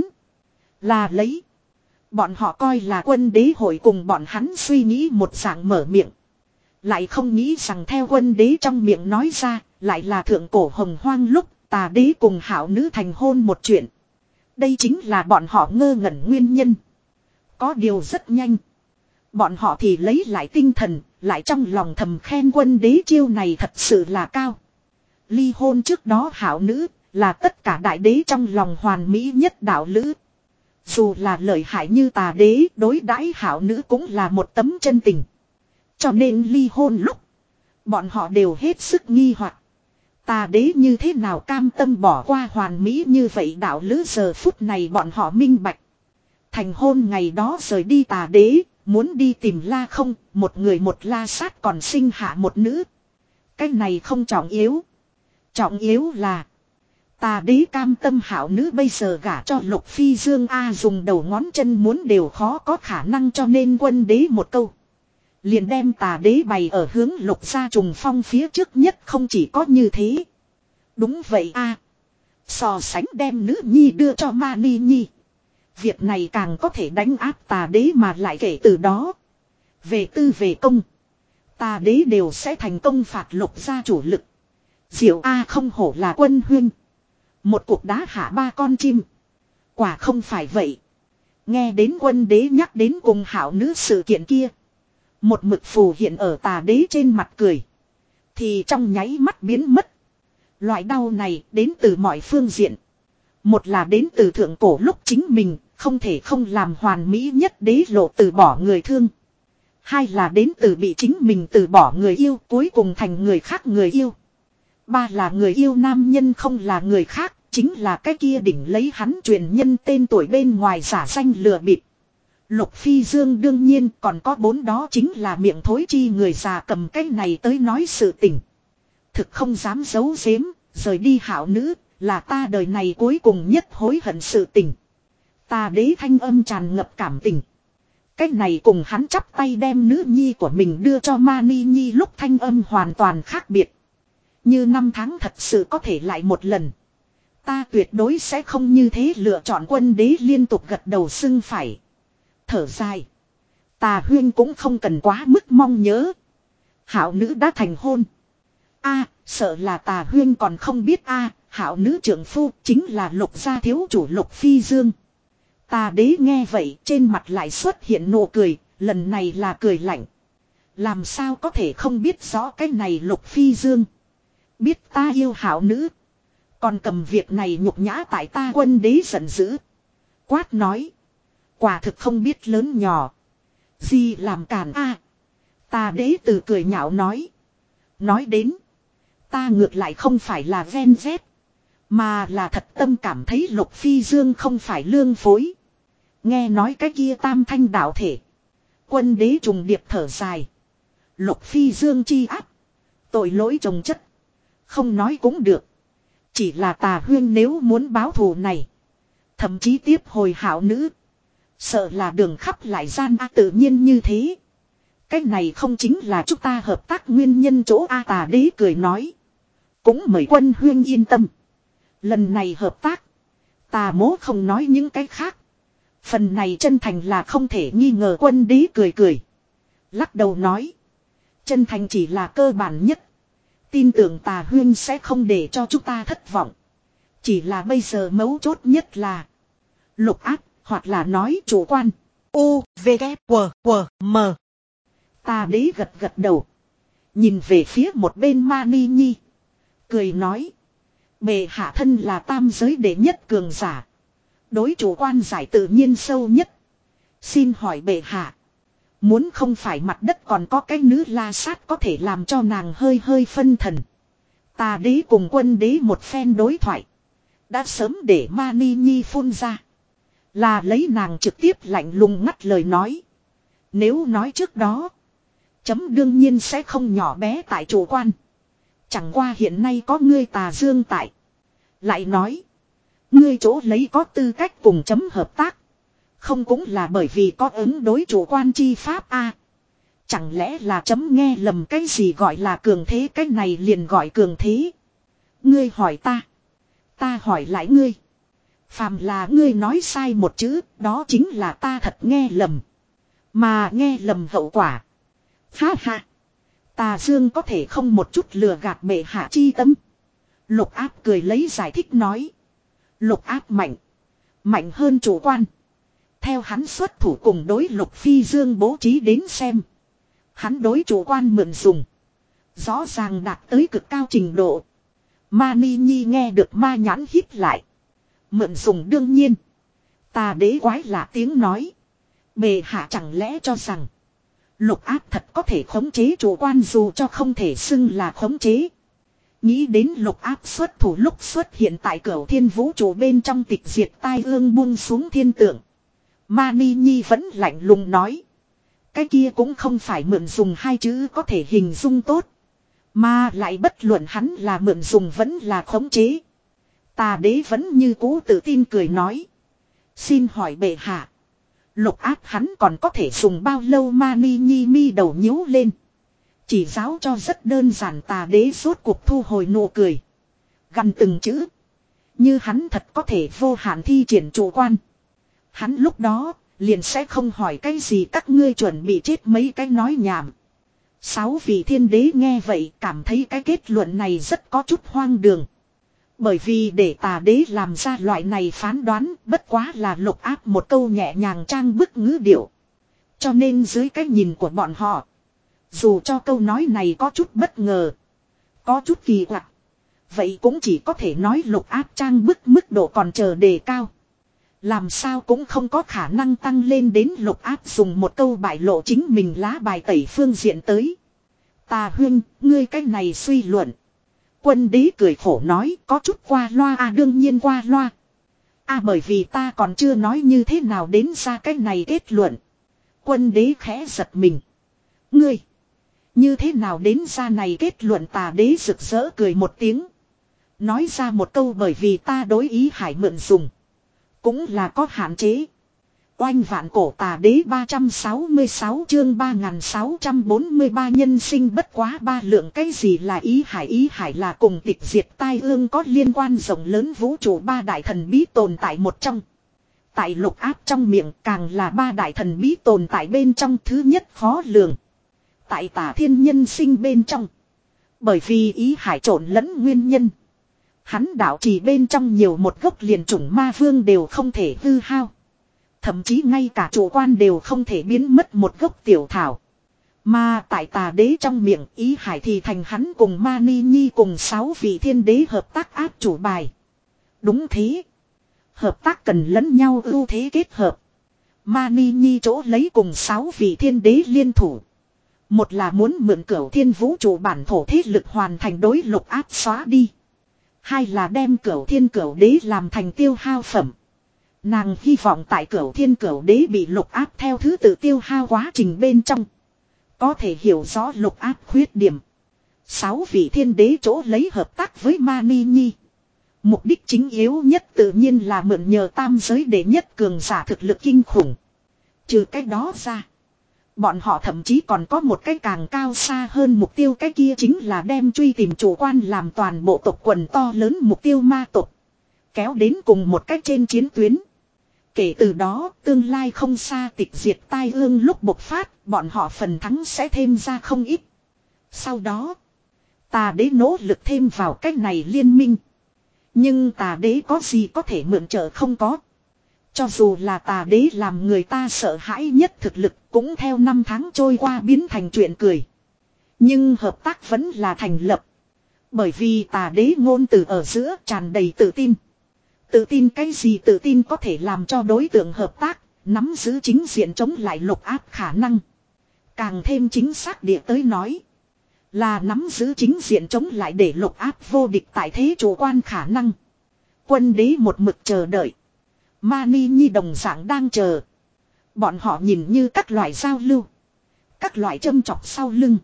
Là lấy. Bọn họ coi là quân đế hội cùng bọn hắn suy nghĩ một dạng mở miệng. Lại không nghĩ rằng theo quân đế trong miệng nói ra, lại là thượng cổ hồng hoang lúc tà đế cùng hảo nữ thành hôn một chuyện. Đây chính là bọn họ ngơ ngẩn nguyên nhân. Có điều rất nhanh. Bọn họ thì lấy lại tinh thần, lại trong lòng thầm khen quân đế chiêu này thật sự là cao. Ly hôn trước đó hảo nữ, là tất cả đại đế trong lòng hoàn mỹ nhất đạo lữ. Dù là lợi hại như tà đế, đối đãi hảo nữ cũng là một tấm chân tình. Cho nên ly hôn lúc, bọn họ đều hết sức nghi hoặc. Tà đế như thế nào cam tâm bỏ qua hoàn mỹ như vậy đạo lữ, giờ phút này bọn họ minh bạch. Thành hôn ngày đó rời đi tà đế, muốn đi tìm La Không, một người một La Sát còn sinh hạ một nữ. Cái này không trọng yếu. Trọng yếu là tà đế cam tâm hảo nữ bây giờ gả cho Lục Phi Dương A, dùng đầu ngón chân muốn đều khó có khả năng, cho nên quân đế một câu. Liền đem tà đế bày ở hướng Lục gia trùng phong phía trước nhất, không chỉ có như thế. Đúng vậy a. So sánh đem nữ nhi đưa cho Mani Nhi. Việc này càng có thể đánh áp tà đế, mà lại kể từ đó. Về tư về công. Tà đế đều sẽ thành công phạt Lục gia chủ lực. Diệu A không hổ là quân huynh. Một cục đá hạ ba con chim. Quả không phải vậy. Nghe đến quân đế nhắc đến cùng hảo nữ sự kiện kia. Một mực phù hiện ở tà đế trên mặt cười. Thì trong nháy mắt biến mất. Loại đau này đến từ mọi phương diện. Một là đến từ thượng cổ lúc chính mình không thể không làm hoàn mỹ nhất đế lộ từ bỏ người thương. Hai là đến từ bị chính mình từ bỏ người yêu cuối cùng thành người khác người yêu. Ba là người yêu nam nhân không là người khác, chính là cái kia đỉnh lấy hắn truyền nhân tên tuổi bên ngoài giả danh lừa bịp. Lục Phi Dương đương nhiên còn có bốn, đó chính là miệng thối chi người già cầm cái này tới nói sự tình. Thực không dám giấu giếm, rời đi hảo nữ, là ta đời này cuối cùng nhất hối hận sự tình. Tà đế thanh âm tràn ngập cảm tình. Cái này cùng hắn chắp tay đem nữ nhi của mình đưa cho Mani Nhi lúc thanh âm hoàn toàn khác biệt. Như năm tháng thật sự có thể lại một lần. Ta tuyệt đối sẽ không như thế lựa chọn, quân đế liên tục gật đầu xưng phải. Thở dài. Tà huyên cũng không cần quá mức mong nhớ. Hảo nữ đã thành hôn. A, sợ là tà huyên còn không biết a, hảo nữ trưởng phu chính là Lục gia thiếu chủ Lục Phi Dương. Tà đế nghe vậy trên mặt lại xuất hiện nụ cười, lần này là cười lạnh. Làm sao có thể không biết rõ cái này Lục Phi Dương. Biết ta yêu hảo nữ. Còn cầm việc này nhục nhã tại ta. Quân đế giận dữ. Quát nói. Quả thực không biết lớn nhỏ. Gì làm cản a? Ta đế từ cười nhạo nói. Nói đến. Ta ngược lại không phải là ven vét. Mà là thật tâm cảm thấy Lục Phi Dương không phải lương phối. Nghe nói cái kia tam thanh đạo thể. Quân đế trùng điệp thở dài. Lục Phi Dương chi áp. Tội lỗi chồng chất. Không nói cũng được. Chỉ là Tà Huyên nếu muốn báo thù này. Thậm chí tiếp hồi hảo nữ. Sợ là đường khắp lại gian a. Tự nhiên như thế. Cái này không chính là chúng ta hợp tác nguyên nhân chỗ a. Tà đế cười nói. Cũng mời Quân Huyên yên tâm. Lần này hợp tác. Tà mố không nói những cái khác. Phần này chân thành là không thể nghi ngờ. Quân đế cười cười. Lắc đầu nói. Chân thành chỉ là cơ bản nhất. Tin tưởng Tà Huyên sẽ không để cho chúng ta thất vọng. Chỉ là bây giờ mấu chốt nhất là. Lục áp. Hoặc là nói chủ quan. U, V, K, W, W, M. Tà đế gật gật đầu. Nhìn về phía một bên Mani Nhi. Cười nói. Bệ hạ thân là tam giới đệ nhất cường giả. Đối chủ quan giải tự nhiên sâu nhất. Xin hỏi bệ hạ. Muốn không phải mặt đất còn có cái nữ la sát có thể làm cho nàng hơi hơi phân thần. Tà đế cùng quân đế một phen đối thoại. Đã sớm để Mani Nhi phun ra. Là lấy nàng trực tiếp lạnh lùng ngắt lời nói. Nếu nói trước đó. Chấm đương nhiên sẽ không nhỏ bé tại chủ quan. Chẳng qua hiện nay có ngươi Tà Dương tại. Lại nói. Ngươi chỗ lấy có tư cách cùng chấm hợp tác. Không cũng là bởi vì có ứng đối chủ quan chi pháp a? Chẳng lẽ là chấm nghe lầm cái gì gọi là cường thế. Cái này liền gọi cường thế. Ngươi hỏi ta. Ta hỏi lại ngươi. Phàm là ngươi nói sai một chữ. Đó chính là ta thật nghe lầm. Mà nghe lầm hậu quả. Ha ha. Tà Dương có thể không một chút lừa gạt bệ hạ chi tâm. Lục áp cười lấy giải thích nói. Lục áp mạnh. Mạnh hơn chủ quan. Theo hắn xuất thủ cùng đối Lục Phi Dương bố trí đến xem. Hắn đối chủ quan mượn dùng. Rõ ràng đạt tới cực cao trình độ. Mani Nhi nghe được ma nhãn hít lại. Mượn dùng đương nhiên. Tà đế quái lạ tiếng nói. Bệ hạ chẳng lẽ cho rằng. Lục áp thật có thể khống chế chủ quan dù cho không thể xưng là khống chế. Nghĩ đến lục áp xuất thủ lúc xuất hiện tại cửu thiên vũ trụ bên trong tịch diệt tai ương buông xuống thiên tượng. Mani Nhi vẫn lạnh lùng nói. Cái kia cũng không phải mượn dùng hai chữ có thể hình dung tốt. Mà lại bất luận hắn là mượn dùng vẫn là khống chế. Tà đế vẫn như cũ tự tin cười nói. Xin hỏi bệ hạ. Lục áp hắn còn có thể dùng bao lâu? Mani Nhi mi đầu nhíu lên. Chỉ giáo cho rất đơn giản. Tà đế rốt cuộc thu hồi nụ cười. Gần từng chữ. Như hắn thật có thể vô hạn thi triển chủ quan. Hắn lúc đó liền sẽ không hỏi cái gì các ngươi chuẩn bị chết mấy cái nói nhảm. Sáu vị thiên đế nghe vậy cảm thấy cái kết luận này rất có chút hoang đường. Bởi vì để Tà đế làm ra loại này phán đoán bất quá là lục áp một câu nhẹ nhàng trang bức ngữ điệu. Cho nên dưới cái nhìn của bọn họ. Dù cho câu nói này có chút bất ngờ. Có chút kỳ quặc. Vậy cũng chỉ có thể nói lục áp trang bức mức độ còn chờ đề cao. Làm sao cũng không có khả năng tăng lên đến lục áp dùng một câu bại lộ chính mình lá bài tẩy phương diện tới. Tà Huyên, ngươi cái này suy luận. Quân đế cười khổ nói có chút qua loa à đương nhiên qua loa. À bởi vì ta còn chưa nói như thế nào đến ra cái này kết luận. Quân đế khẽ giật mình. Ngươi, như thế nào đến ra này kết luận? Tà đế rực rỡ cười một tiếng. Nói ra một câu bởi vì ta đối ý hải mượn dùng. Cũng là có hạn chế. Oanh vạn cổ Tà đế ba trăm sáu mươi sáu chương ba nghìn sáu trăm bốn mươi ba nhân sinh bất quá ba lượng. Cái gì là ý hải? Ý hải là cùng tịch diệt tai ương có liên quan rộng lớn vũ trụ ba đại thần bí tồn tại một trong. Tại lục áp trong miệng càng là ba đại thần bí tồn tại bên trong thứ nhất khó lường. Tại Tà thiên nhân sinh bên trong. Bởi vì ý hải trộn lẫn nguyên nhân. Hắn đạo trì bên trong nhiều một gốc liền chủng ma vương đều không thể hư hao. Thậm chí ngay cả chủ quan đều không thể biến mất một gốc tiểu thảo. Mà tại tà đế trong miệng Ý Hải thì thành hắn cùng Mani Nhi cùng sáu vị thiên đế hợp tác áp chủ bài. Đúng thế. Hợp tác cần lẫn nhau ưu thế kết hợp. Mani Nhi chỗ lấy cùng sáu vị thiên đế liên thủ. Một là muốn mượn Cửu Thiên vũ trụ bản thổ thế lực hoàn thành đối lục áp xóa đi. Hai là đem Cửu Thiên Cửu Đế làm thành tiêu hao phẩm. Nàng hy vọng tại Cửu Thiên Cửu Đế bị lục áp theo thứ tự tiêu hao quá trình bên trong. Có thể hiểu rõ lục áp khuyết điểm. Sáu vị thiên đế chỗ lấy hợp tác với Mani Nhi. Mục đích chính yếu nhất tự nhiên là mượn nhờ tam giới đệ nhất cường giả thực lực kinh khủng. Trừ cái đó ra. Bọn họ thậm chí còn có một cái càng cao xa hơn mục tiêu, cái kia chính là đem truy tìm chủ quan làm toàn bộ tộc quần to lớn mục tiêu ma tộc. Kéo đến cùng một cách trên chiến tuyến. Kể từ đó, tương lai không xa tịch diệt tai ương lúc bộc phát, bọn họ phần thắng sẽ thêm ra không ít. Sau đó, tà đế nỗ lực thêm vào cách này liên minh. Nhưng tà đế có gì có thể mượn trợ không có. Cho dù là tà đế làm người ta sợ hãi nhất thực lực cũng theo năm tháng trôi qua biến thành chuyện cười. Nhưng hợp tác vẫn là thành lập. Bởi vì tà đế ngôn từ ở giữa tràn đầy tự tin. Tự tin cái gì? Tự tin có thể làm cho đối tượng hợp tác, nắm giữ chính diện chống lại lục áp khả năng. Càng thêm chính xác địa tới nói. Là nắm giữ chính diện chống lại để lục áp vô địch tại thế chủ quan khả năng. Quân đế một mực chờ đợi. Mani Nhi đồng dạng đang chờ. Bọn họ nhìn như các loại giao lưu. Các loại châm chọc sau lưng.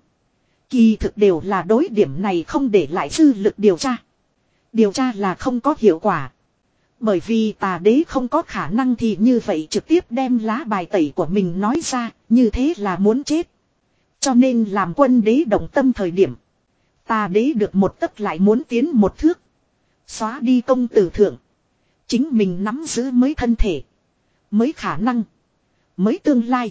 Kỳ thực đều là đối điểm này không để lại dư lực điều tra. Điều tra là không có hiệu quả. Bởi vì tà đế không có khả năng thì như vậy trực tiếp đem lá bài tẩy của mình nói ra. Như thế là muốn chết. Cho nên làm quân đế động tâm thời điểm. Tà đế được một tấc lại muốn tiến một thước. Xóa đi công tử thượng. Chính mình nắm giữ mới thân thể. Mới khả năng. Mới tương lai.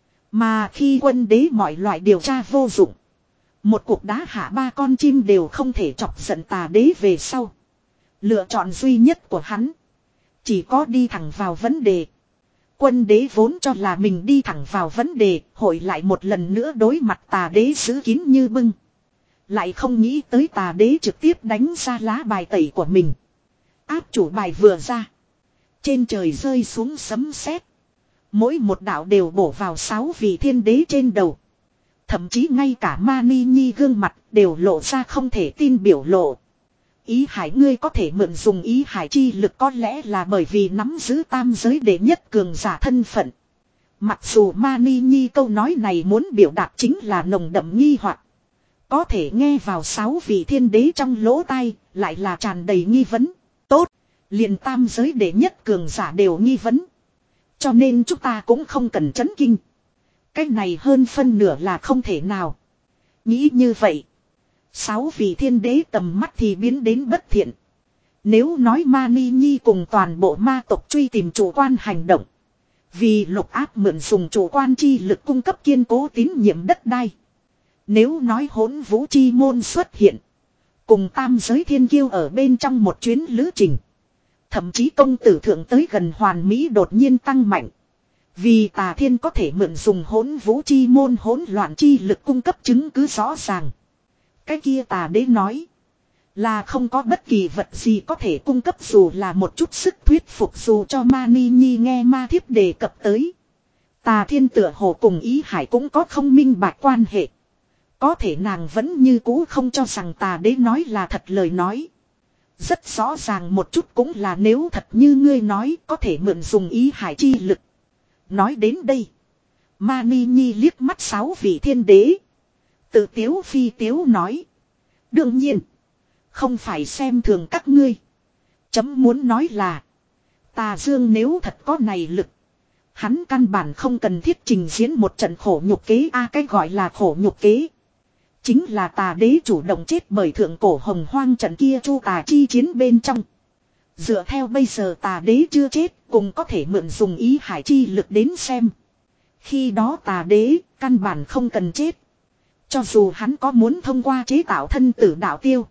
Mà khi quân đế mọi loại điều tra vô dụng. Một cuộc đá hạ ba con chim đều không thể chọc giận tà đế về sau. Lựa chọn duy nhất của hắn. Chỉ có đi thẳng vào vấn đề. Quân đế vốn cho là mình đi thẳng vào vấn đề. Hội lại một lần nữa đối mặt tà đế giữ kín như bưng. Lại không nghĩ tới tà đế trực tiếp đánh ra lá bài tẩy của mình. Áp chủ bài vừa ra. Trên trời rơi xuống sấm sét. Mỗi một đạo đều bổ vào sáu vị thiên đế trên đầu. Thậm chí ngay cả Mani Nhi gương mặt đều lộ ra không thể tin biểu lộ. Ý Hải, ngươi có thể mượn dùng ý hải chi lực có lẽ là bởi vì nắm giữ tam giới đệ nhất cường giả thân phận. Mặc dù Mani Nhi câu nói này muốn biểu đạt chính là nồng đậm nghi hoặc. Có thể nghe vào sáu vị thiên đế trong lỗ tai, lại là tràn đầy nghi vấn. Tốt, liền tam giới đệ nhất cường giả đều nghi vấn. Cho nên chúng ta cũng không cần chấn kinh. Cái này hơn phân nửa là không thể nào. Nghĩ như vậy. Sáu vị thiên đế tầm mắt thì biến đến bất thiện. Nếu nói Mani Nhi cùng toàn bộ ma tộc truy tìm chủ quan hành động. Vì lục áp mượn dùng chủ quan chi lực cung cấp kiên cố tín nhiệm đất đai. Nếu nói hỗn vũ chi môn xuất hiện. Cùng tam giới thiên kiêu ở bên trong một chuyến lữ trình. Thậm chí công tử thượng tới gần hoàn mỹ đột nhiên tăng mạnh. Vì tà thiên có thể mượn dùng hỗn vũ chi môn hỗn loạn chi lực cung cấp chứng cứ rõ ràng. Cái kia tà đế nói. Là không có bất kỳ vật gì có thể cung cấp dù là một chút sức thuyết phục dù cho Mani Nhi nghe ma thiếp đề cập tới. Tà thiên tựa hồ cùng ý hải cũng có không minh bạch quan hệ. Có thể nàng vẫn như cũ không cho rằng tà đế nói là thật lời nói. Rất rõ ràng một chút cũng là nếu thật như ngươi nói có thể mượn dùng ý hải chi lực. Nói đến đây. Mani Nhi liếc mắt sáu vị thiên đế. Tự tiếu phi tiếu nói. Đương nhiên. Không phải xem thường các ngươi. Chấm muốn nói là. Tà Dương nếu thật có này lực. Hắn căn bản không cần thiết trình diễn một trận khổ nhục kế. A à, cái gọi là khổ nhục kế. Chính là tà đế chủ động chết bởi thượng cổ hồng hoang trận kia chu tà chi chiến bên trong. Dựa theo bây giờ tà đế chưa chết, cũng có thể mượn dùng ý hải chi lực đến xem. Khi đó tà đế, căn bản không cần chết. Cho dù hắn có muốn thông qua chế tạo thân tử đạo tiêu.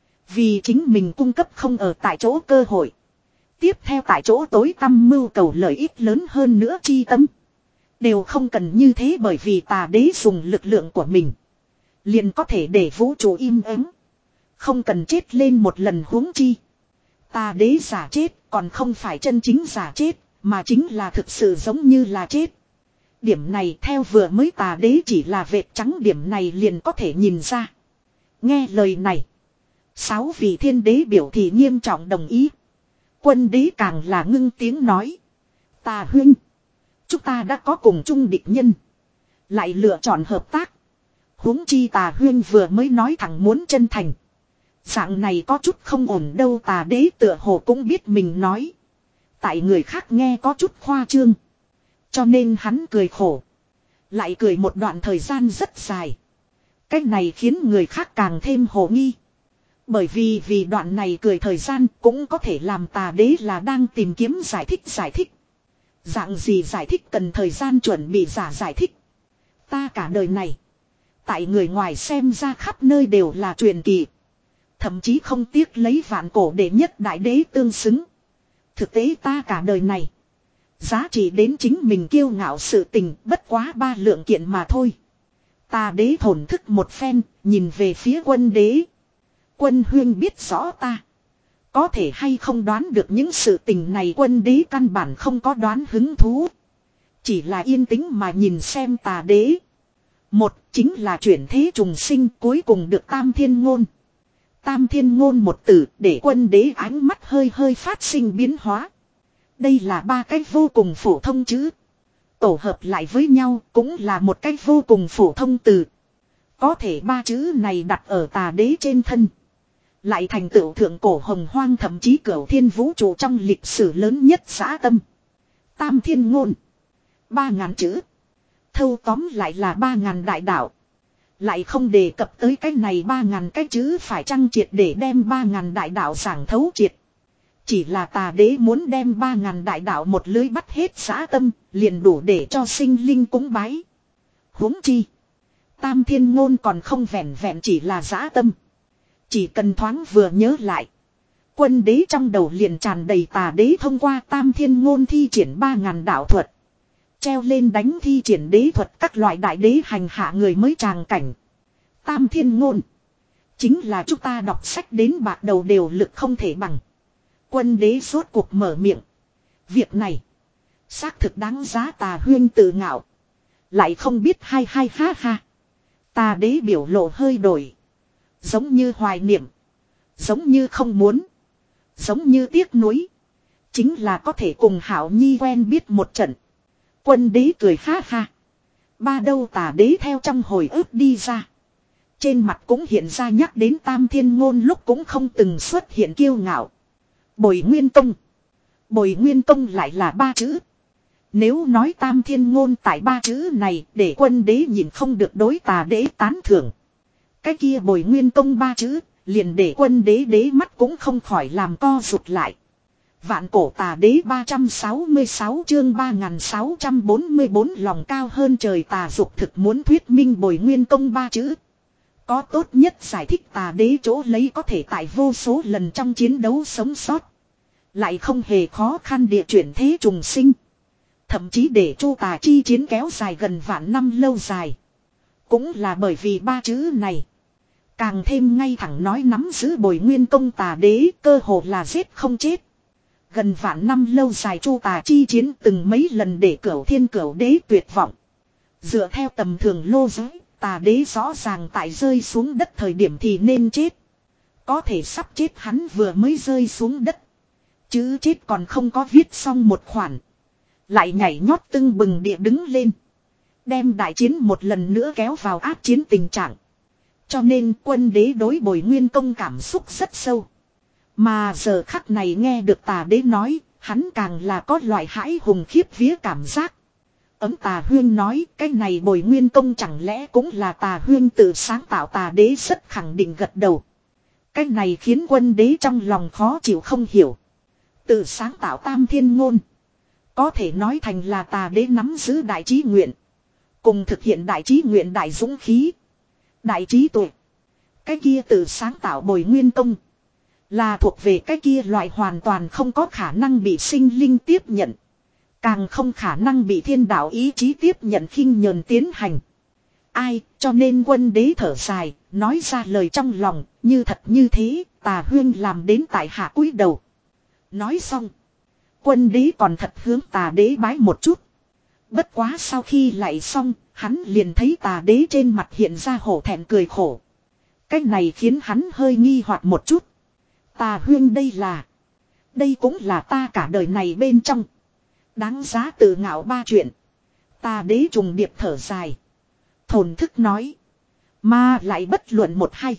Vì chính mình cung cấp không ở tại chỗ cơ hội. Tiếp theo tại chỗ tối tăm mưu cầu lợi ích lớn hơn nữa chi tâm. Đều không cần như thế, bởi vì tà đế dùng lực lượng của mình liền có thể để vũ trụ im ắng. Không cần chết lên một lần, huống chi tà đế giả chết còn không phải chân chính giả chết, mà chính là thực sự giống như là chết. Điểm này theo vừa mới tà đế chỉ là vệt trắng điểm này liền có thể nhìn ra. Nghe lời này, sáu vị thiên đế biểu thị nghiêm trọng đồng ý. Quân đế càng là ngưng tiếng nói. Tà huynh, chúng ta đã có cùng chung địch nhân, lại lựa chọn hợp tác. Huống chi tà huynh vừa mới nói thẳng muốn chân thành. Dạng này có chút không ổn đâu. Tà đế tựa hồ cũng biết mình nói tại người khác nghe có chút khoa trương, cho nên hắn cười khổ. Lại cười một đoạn thời gian rất dài. Cách này khiến người khác càng thêm hồ nghi. Bởi vì vì đoạn này cười thời gian cũng có thể làm tà đế là đang tìm kiếm giải thích giải thích. Dạng gì giải thích cần thời gian chuẩn bị giả giải thích. Ta cả đời này, tại người ngoài xem ra khắp nơi đều là truyền kỳ. Thậm chí không tiếc lấy vạn cổ để nhất đại đế tương xứng. Thực tế ta cả đời này, giá trị đến chính mình kiêu ngạo sự tình bất quá ba lượng kiện mà thôi. Tà đế thổn thức một phen, nhìn về phía quân đế. Quân huynh biết rõ ta có thể hay không đoán được những sự tình này. Quân đế căn bản không có đoán hứng thú, chỉ là yên tĩnh mà nhìn xem tà đế. Một chính là chuyển thế trùng sinh, cuối cùng được tam thiên ngôn. Tam thiên ngôn một từ để quân đế ánh mắt hơi hơi phát sinh biến hóa. Đây là ba cách vô cùng phổ thông chữ, tổ hợp lại với nhau cũng là một cách vô cùng phổ thông từ. Có thể ba chữ này đặt ở tà đế trên thân, lại thành tựu thượng cổ hồng hoang thậm chí cửu thiên vũ trụ trong lịch sử lớn nhất dã tâm. Tam thiên ngôn, ba ngàn chữ, thâu tóm lại là ba ngàn đại đạo. Lại không đề cập tới cái này ba ngàn cái chữ phải chăng triệt để đem ba ngàn đại đạo giảng thấu triệt. Chỉ là tà đế muốn đem ba ngàn đại đạo một lưới bắt hết dã tâm, liền đủ để cho sinh linh cúng bái. Huống chi, tam thiên ngôn còn không vẹn vẹn chỉ là dã tâm. Chỉ cần thoáng vừa nhớ lại, quân đế trong đầu liền tràn đầy tà đế thông qua tam thiên ngôn thi triển ba ngàn đạo thuật, treo lên đánh thi triển đế thuật các loại đại đế hành hạ người mới tràng cảnh. Tam thiên ngôn chính là chúng ta đọc sách đến bạc đầu đều lực không thể bằng. Quân đế rốt cuộc mở miệng. Việc này xác thực đáng giá tà huyên tự ngạo. Lại không biết hay hay ha ha. Tà đế biểu lộ hơi đổi. Giống như hoài niệm, giống như không muốn, giống như tiếc nuối. Chính là có thể cùng Hảo Nhi quen biết một trận. Quân đế cười ha ha. Ba đâu tà đế theo trong hồi ức đi ra. Trên mặt cũng hiện ra nhắc đến tam thiên ngôn lúc cũng không từng xuất hiện kiêu ngạo. Bồi nguyên công. Bồi nguyên công lại là ba chữ. Nếu nói tam thiên ngôn tại ba chữ này để quân đế nhìn không được đối tà đế tán thưởng. Cái kia bồi nguyên công ba chữ liền để quân đế đế mắt cũng không khỏi làm co rụt lại. Vạn cổ tà đế ba trăm sáu mươi sáu chương ba nghìn sáu trăm bốn mươi bốn lòng cao hơn trời tà dục thực muốn thuyết minh bồi nguyên công ba chữ. Có tốt nhất giải thích tà đế chỗ lấy có thể tại vô số lần trong chiến đấu sống sót. Lại không hề khó khăn địa chuyển thế trùng sinh. Thậm chí để chu tà chi chiến kéo dài gần vạn năm lâu dài. Cũng là bởi vì ba chữ này. Càng thêm ngay thẳng nói nắm giữ bồi nguyên công tà đế cơ hồ là giết không chết. Gần vạn năm lâu dài chu tà chi chiến từng mấy lần để cửu thiên cửu đế tuyệt vọng. Dựa theo tầm thường lô giới, tà đế rõ ràng tại rơi xuống đất thời điểm thì nên chết. Có thể sắp chết hắn vừa mới rơi xuống đất. Chữ chết còn không có viết xong một khoản. Lại nhảy nhót tưng bừng địa đứng lên. Đem đại chiến một lần nữa kéo vào áp chiến tình trạng. Cho nên quân đế đối bồi nguyên công cảm xúc rất sâu. Mà giờ khắc này nghe được tà đế nói, hắn càng là có loại hãi hùng khiếp vía cảm giác. Ấm tà huyên nói, cái này bồi nguyên công chẳng lẽ cũng là tà huyên tự sáng tạo. Tà đế rất khẳng định gật đầu. Cái này khiến quân đế trong lòng khó chịu không hiểu. Tự sáng tạo tam thiên ngôn. Có thể nói thành là tà đế nắm giữ đại trí nguyện. Cùng thực hiện đại trí nguyện đại dũng khí. Đại trí tuệ. Cái kia tự sáng tạo bồi nguyên công. Là thuộc về cái kia loại hoàn toàn không có khả năng bị sinh linh tiếp nhận. Càng không khả năng bị thiên đạo ý chí tiếp nhận khinh nhờn tiến hành. Ai, cho nên quân đế thở dài, nói ra lời trong lòng, như thật như thế, Tà Huyên làm đến tại hạ cúi đầu. Nói xong, quân đế còn thật hướng Tà đế bái một chút. Bất quá sau khi lạy xong, hắn liền thấy Tà đế trên mặt hiện ra hổ thẹn cười khổ. Cái này khiến hắn hơi nghi hoặc một chút. Tà Huyên đây là... Đây cũng là ta cả đời này bên trong. Đáng giá tự ngạo ba chuyện. Tà đế trùng điệp thở dài. Thổn thức nói. Mà lại bất luận một hay.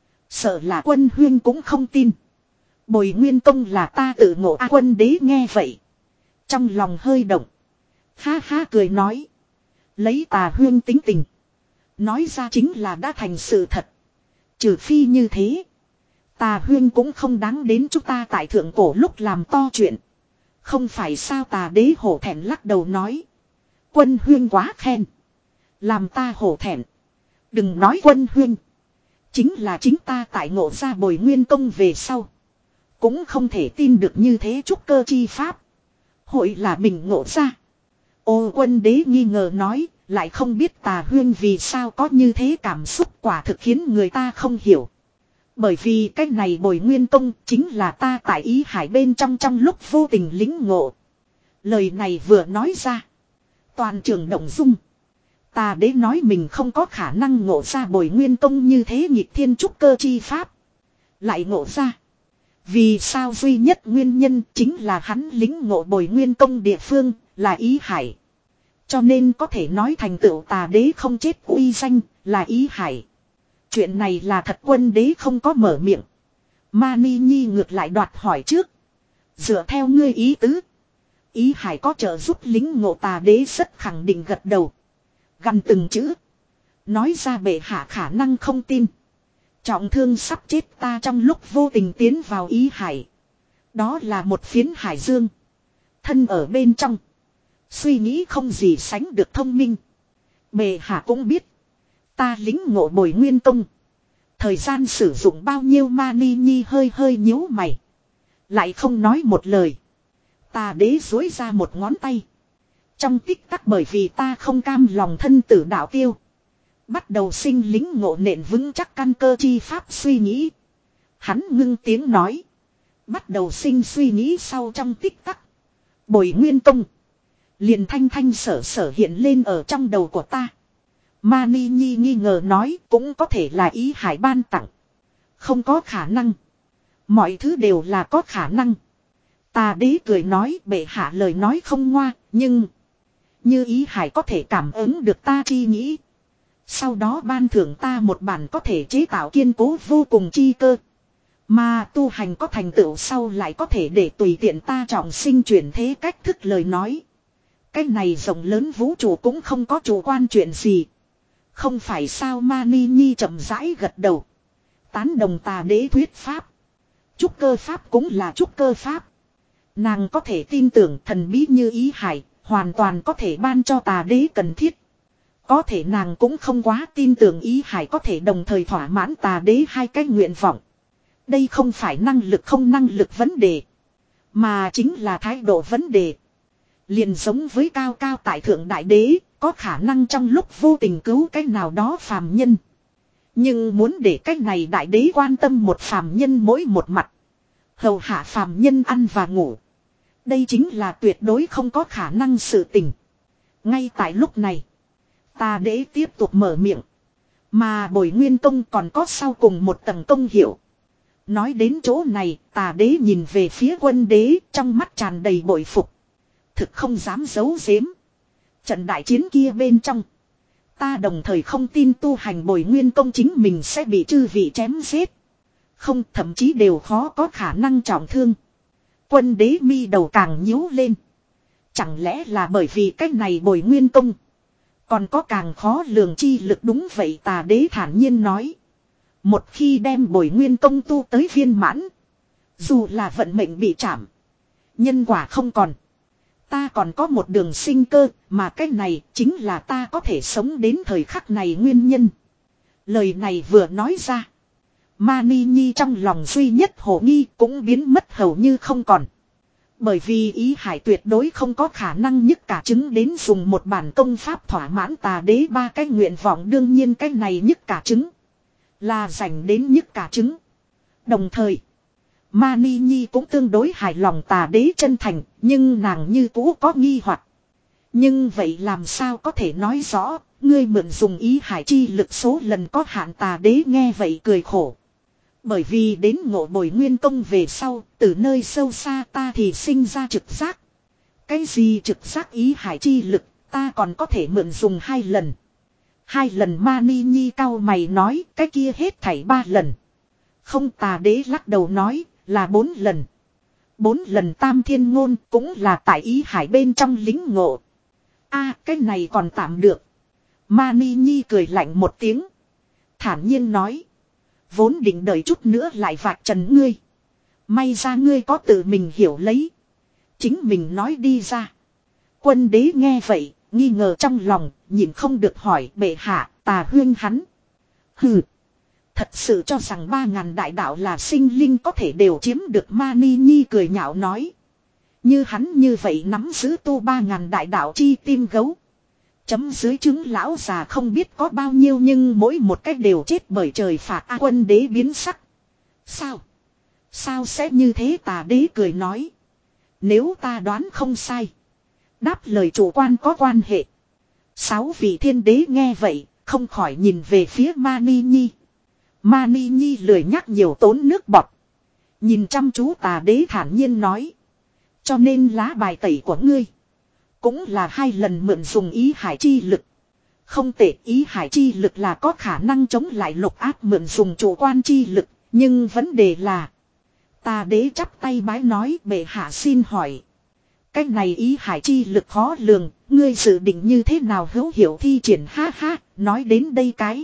Sợ là quân Huyên cũng không tin. Bồi nguyên công là ta tự ngộ. À, quân đế nghe vậy. Trong lòng hơi động. Ha ha cười nói. Lấy Tà Huyên tính tình. Nói ra chính là đã thành sự thật. Trừ phi như thế. Tà Huyên cũng không đáng đến chúng ta tại thượng cổ lúc làm to chuyện. Không phải sao Tà đế hổ thẹn lắc đầu nói. Quân Huyên quá khen. Làm ta hổ thẹn. Đừng nói quân Huyên. Chính là chính ta tại ngộ ra bồi nguyên công về sau. Cũng không thể tin được như thế trúc cơ chi pháp. Hội là mình ngộ ra. Ô quân đế nghi ngờ nói. Lại không biết Tà Huyên vì sao có như thế cảm xúc quả thực khiến người ta không hiểu. Bởi vì cái này bồi nguyên công chính là ta tại ý hải bên trong trong lúc vô tình lĩnh ngộ. Lời này vừa nói ra. Toàn trường động dung. Tà đế nói mình không có khả năng ngộ ra bồi nguyên công như thế nghịch thiên trúc cơ chi pháp. Lại ngộ ra. Vì sao duy nhất nguyên nhân chính là hắn lĩnh ngộ bồi nguyên công địa phương là ý hải. Cho nên có thể nói thành tựu Tà đế không chết uy danh là ý hải. Chuyện này là thật quân đế không có mở miệng. Mani Nhi ngược lại đoạt hỏi trước. Dựa theo ngươi ý tứ. Ý hải có trợ giúp lính ngộ Tà đế rất khẳng định gật đầu. Gần từng chữ. Nói ra bệ hạ khả năng không tin. Trọng thương sắp chết ta trong lúc vô tình tiến vào ý hải. Đó là một phiến hải dương. Thân ở bên trong. Suy nghĩ không gì sánh được thông minh. Bệ hạ cũng biết. Ta lính ngộ bồi nguyên công. Thời gian sử dụng bao nhiêu Mani Nhi hơi hơi nhíu mày. Lại không nói một lời. Tà đế duỗi ra một ngón tay. Trong tích tắc bởi vì ta không cam lòng thân tử đạo tiêu. Bắt đầu sinh lính ngộ nền vững chắc căn cơ chi pháp suy nghĩ. Hắn ngưng tiếng nói. Bắt đầu sinh suy nghĩ sau trong tích tắc. Bồi nguyên công. Liền thanh thanh sở sở hiện lên ở trong đầu của ta. Mani Nhi nghi ngờ nói cũng có thể là ý hải ban tặng. Không có khả năng. Mọi thứ đều là có khả năng. Tà đế cười nói bệ hạ lời nói không ngoa, nhưng... Như ý hải có thể cảm ứng được ta chi nghĩ. Sau đó ban thưởng ta một bản có thể chế tạo kiên cố vô cùng chi cơ. Mà tu hành có thành tựu sau lại có thể để tùy tiện ta trọng sinh chuyển thế cách thức lời nói. Cái này rộng lớn vũ trụ cũng không có chủ quan chuyện gì. Không phải sao Mani Nhi chậm rãi gật đầu. Tán đồng Tà đế thuyết pháp. Trúc cơ pháp cũng là trúc cơ pháp. Nàng có thể tin tưởng thần bí như ý hải. Hoàn toàn có thể ban cho Tà đế cần thiết. Có thể nàng cũng không quá tin tưởng ý hải có thể đồng thời thỏa mãn Tà đế hai cái nguyện vọng. Đây không phải năng lực không năng lực vấn đề. Mà chính là thái độ vấn đề. Liền giống với cao cao tại thượng đại đế. Có khả năng trong lúc vô tình cứu cái nào đó phàm nhân. Nhưng muốn để cái này đại đế quan tâm một phàm nhân mỗi một mặt. Hầu hạ phàm nhân ăn và ngủ. Đây chính là tuyệt đối không có khả năng sự tình. Ngay tại lúc này. Tà đế tiếp tục mở miệng. Mà bồi nguyên công còn có sau cùng một tầng công hiệu. Nói đến chỗ này, Tà đế nhìn về phía quân đế trong mắt tràn đầy bội phục. Thực không dám giấu giếm. Trận đại chiến kia bên trong. Ta đồng thời không tin tu hành bồi nguyên công chính mình sẽ bị chư vị chém giết. Không thậm chí đều khó có khả năng trọng thương. Quân đế mi đầu càng nhíu lên. Chẳng lẽ là bởi vì cách này bồi nguyên công. Còn có càng khó lường chi lực đúng vậy Tà đế thản nhiên nói. Một khi đem bồi nguyên công tu tới viên mãn. Dù là vận mệnh bị chạm. Nhân quả không còn. Ta còn có một đường sinh cơ mà cái này chính là ta có thể sống đến thời khắc này nguyên nhân. Lời này vừa nói ra. Mani Nhi trong lòng duy nhất hồ nghi cũng biến mất hầu như không còn. Bởi vì Ý Hải tuyệt đối không có khả năng nhức cả trứng đến dùng một bản công pháp thỏa mãn tà đế ba cái nguyện vọng, đương nhiên cái này nhức cả trứng là dành đến nhức cả trứng. Đồng thời, Mani Nhi cũng tương đối hài lòng tà đế chân thành, nhưng nàng như cũ có nghi hoặc. Nhưng vậy làm sao có thể nói rõ, ngươi mượn dùng Ý Hải chi lực số lần có hạn, tà đế nghe vậy cười khổ. Bởi vì đến ngộ bồi nguyên công về sau, từ nơi sâu xa ta thì sinh ra trực giác. Cái gì trực giác Ý Hải chi lực, ta còn có thể mượn dùng hai lần. Hai lần Mani Nhi cau mày nói, cái kia hết thảy ba lần. Không, tà đế lắc đầu nói, là bốn lần. Bốn lần tam thiên ngôn cũng là tại Ý Hải bên trong lính ngộ. A, cái này còn tạm được. Mani Nhi cười lạnh một tiếng. Thản nhiên nói. Vốn định đợi chút nữa lại vạch trần ngươi. May ra ngươi có tự mình hiểu lấy. Chính mình nói đi ra. Quân đế nghe vậy, nghi ngờ trong lòng, nhìn không được hỏi bệ hạ, tà huyên hắn. Hừ. Thật sự cho rằng ba ngàn đại đạo là sinh linh có thể đều chiếm được. Mani Nhi cười nhạo nói. Như hắn như vậy nắm giữ tu ba ngàn đại đạo chi tim gấu. Chấm dưới trứng lão già không biết có bao nhiêu, nhưng mỗi một cách đều chết bởi trời phạt. A, quân đế biến sắc. Sao? Sao sẽ như thế? Tà đế cười nói. Nếu ta đoán không sai. Đáp lời chủ quan có quan hệ. Sáu vị thiên đế nghe vậy, không khỏi nhìn về phía Mani Nhi. Mani Nhi lười nhắc nhiều tốn nước bọt. Nhìn chăm chú tà đế thản nhiên nói. Cho nên lá bài tẩy của ngươi cũng là hai lần mượn dùng Ý Hải chi lực. Không tệ, Ý Hải chi lực là có khả năng chống lại lục áp mượn dùng chủ quan chi lực. Nhưng vấn đề là, tà đế chắp tay bái nói, bệ hạ xin hỏi. Cái này Ý Hải chi lực khó lường, ngươi dự định như thế nào hữu hiệu thi triển? Ha ha, nói đến đây cái.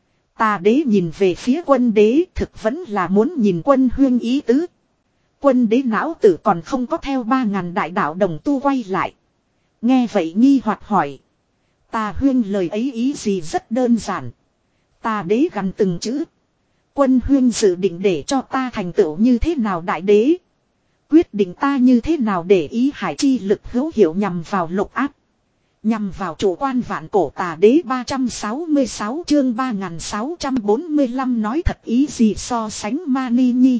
Tà đế nhìn về phía quân đế, thực vẫn là muốn nhìn quân huyên ý tứ. Quân đế não tử còn không có theo ba ngàn đại đạo đồng tu quay lại. Nghe vậy nghi hoặc hỏi. Tà huyên lời ấy ý gì? Rất đơn giản. Tà đế gằn từng chữ. Quân huyên dự định để cho ta thành tựu như thế nào đại đế? Quyết định ta như thế nào để Ý Hải chi lực hữu hiệu nhằm vào lục áp, nhằm vào chủ quan vạn cổ? Tà đế ba trăm sáu mươi sáu chương ba nghìn sáu trăm bốn mươi lăm nói thật ý gì so sánh Mani Nhi.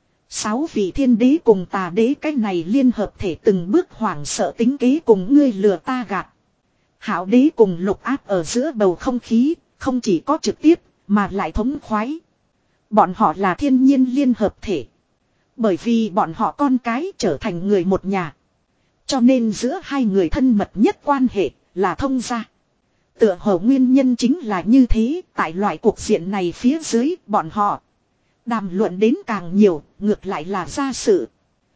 Sáu vị thiên đế cùng tà đế cái này liên hợp thể từng bước hoảng sợ tính kế cùng ngươi lừa ta gạt. Hảo đế cùng lục áp ở giữa bầu không khí, không chỉ có trực tiếp, mà lại thống khoái. Bọn họ là thiên nhiên liên hợp thể. Bởi vì bọn họ con cái trở thành người một nhà. Cho nên giữa hai người thân mật nhất quan hệ là thông gia. Tựa hồ nguyên nhân chính là như thế, tại loại cuộc diện này phía dưới bọn họ đàm luận đến càng nhiều, ngược lại là gia sự.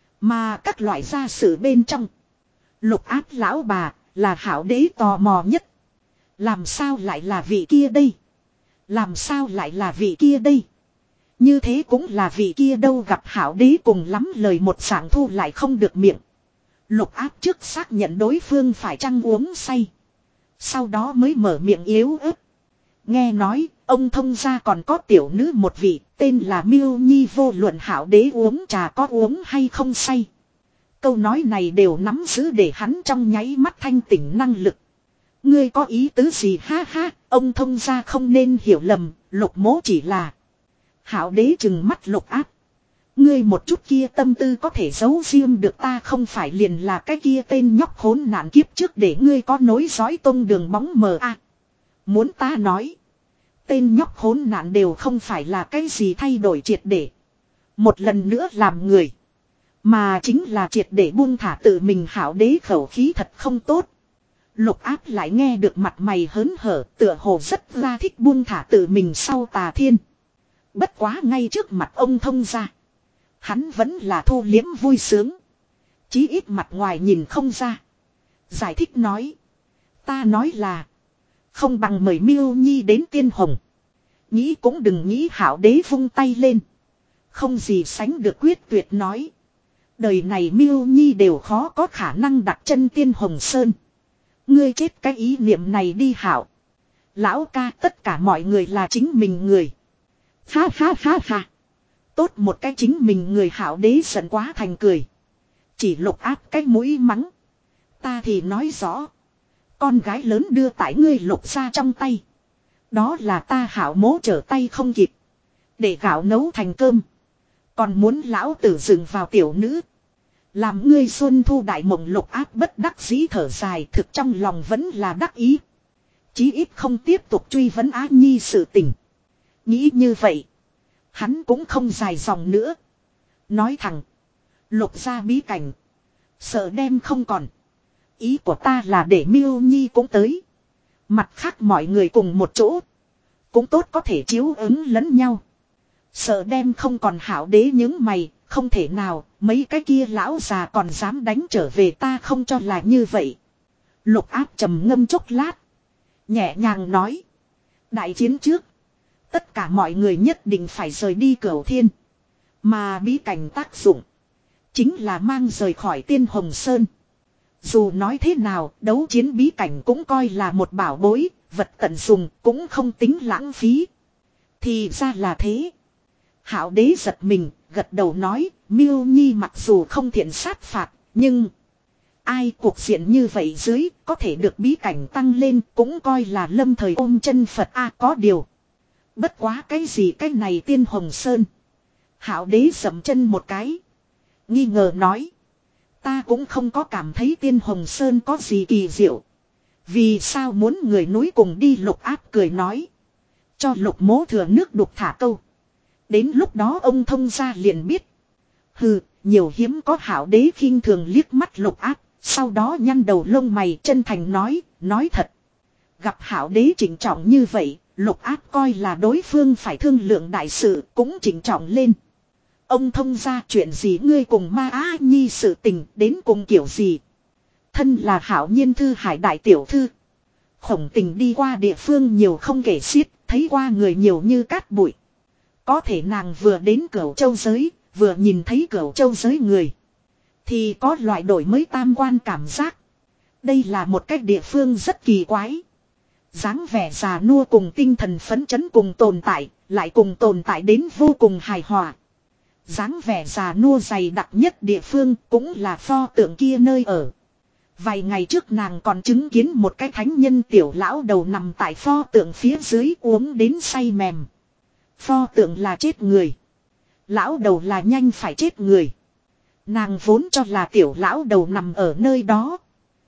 Mà các loại gia sự bên trong, lục áp lão bà là hảo đế tò mò nhất. Làm sao lại là vị kia đây? Làm sao lại là vị kia đây? Như thế cũng là vị kia đâu? Gặp hảo đế cùng lắm lời một dạng thu lại không được miệng. Lục áp trước xác nhận đối phương phải chăng uống say. Sau đó mới mở miệng yếu ớt. Nghe nói, ông thông gia còn có tiểu nữ một vị, tên là Miêu Nhi, vô luận hảo đế uống trà có uống hay không say. Câu nói này đều nắm giữ để hắn trong nháy mắt thanh tỉnh năng lực. Ngươi có ý tứ gì? Ha ha, ông thông gia không nên hiểu lầm, lục mố chỉ là. Hảo đế trừng mắt lục áp. Ngươi một chút kia tâm tư có thể giấu riêng được ta không phải liền là cái kia tên nhóc khốn nạn kiếp trước để ngươi có nối dõi tông đường bóng mờ à. Muốn ta nói. Tên nhóc khốn nạn đều không phải là cái gì thay đổi triệt để. Một lần nữa làm người. Mà chính là triệt để buông thả tự mình. Hảo đế khẩu khí thật không tốt. Lục áp lại nghe được mặt mày hớn hở, tựa hồ rất ra thích buông thả tự mình sau tà thiên. Bất quá ngay trước mặt ông thông gia, hắn vẫn là thu liếm vui sướng. Chí ít mặt ngoài nhìn không ra. Giải thích nói. Ta nói là. Không bằng mời Miêu Nhi đến Tiên Hồng. Nghĩ cũng đừng nghĩ. Hảo đế vung tay lên. Không gì sánh được quyết tuyệt nói. Đời này Miêu Nhi đều khó có khả năng đặt chân Tiên Hồng Sơn. Ngươi chết cái ý niệm này đi Hảo. Lão ca, tất cả mọi người là chính mình người. Ha ha ha ha. Tốt một cái chính mình người. Hảo đế giận quá thành cười. Chỉ Lục Áp cái mũi mắng. Ta thì nói rõ. Con gái lớn đưa tại ngươi Lục ra trong tay. Đó là ta Hảo mố trở tay không kịp. Để gạo nấu thành cơm. Còn muốn lão tử dừng vào tiểu nữ. Làm ngươi xuân thu đại mộng. Lục Áp bất đắc dĩ thở dài, thực trong lòng vẫn là đắc ý. Chí ít không tiếp tục truy vấn Á Nhi sự tình. Nghĩ như vậy. Hắn cũng không dài dòng nữa. Nói thẳng. Lục ra bí cảnh. Sợ đem không còn. Ý của ta là để Miêu Nhi cũng tới. Mặt khác mọi người cùng một chỗ. Cũng tốt có thể chiếu ứng lẫn nhau. Sợ đem không còn hảo đế những mày. Không thể nào. Mấy cái kia lão già còn dám đánh trở về, ta không cho là như vậy. Lục Áp trầm ngâm chốc lát. Nhẹ nhàng nói. Đại chiến trước. Tất cả mọi người nhất định phải rời đi Cửu Thiên. Mà bí cảnh tác dụng. Chính là mang rời khỏi Tiên Hồng Sơn. Dù nói thế nào, đấu chiến bí cảnh cũng coi là một bảo bối, vật tận dùng cũng không tính lãng phí. Thì ra là thế. Hạo đế giật mình, gật đầu nói, Miêu Nhi mặc dù không thiện sát phạt, nhưng ai cuộc diện như vậy dưới, có thể được bí cảnh tăng lên, cũng coi là lâm thời ôm chân Phật a. Có điều. Bất quá cái gì cái này Tiên Hồng Sơn. Hạo đế dậm chân một cái. Nghi ngờ nói. Ta cũng không có cảm thấy Tiên Hồng Sơn có gì kỳ diệu. Vì sao muốn người núi cùng đi? Lục Áp cười nói. Cho Lục mố thừa nước đục thả câu. Đến lúc đó ông thông gia liền biết. Hừ, nhiều hiếm có. Hạo đế khinh thường liếc mắt Lục Áp. Sau đó nhăn đầu lông mày chân thành nói, nói thật. Gặp Hạo đế chỉnh trọng như vậy, Lục Áp coi là đối phương phải thương lượng đại sự, cũng chỉnh trọng lên. Ông thông ra chuyện gì? Ngươi cùng Ma Á Nhi sự tình đến cùng kiểu gì? Thân là Hạo Nhiên Thư Hải đại tiểu thư. Khổng Tình đi qua địa phương nhiều không kể xiết, thấy qua người nhiều như cát bụi. Có thể nàng vừa đến Cửu Châu giới, vừa nhìn thấy Cửu Châu giới người, thì có loại đổi mới tam quan cảm giác. Đây là một cách địa phương rất kỳ quái. Dáng vẻ già nua cùng tinh thần phấn chấn cùng tồn tại, lại cùng tồn tại đến vô cùng hài hòa. Dáng vẻ già nua dày đặc nhất địa phương cũng là pho tượng kia nơi ở. Vài ngày trước nàng còn chứng kiến một cái thánh nhân tiểu lão đầu nằm tại pho tượng phía dưới uống đến say mềm. Pho tượng là chết người. Lão đầu là nhanh phải chết người. Nàng vốn cho là tiểu lão đầu nằm ở nơi đó.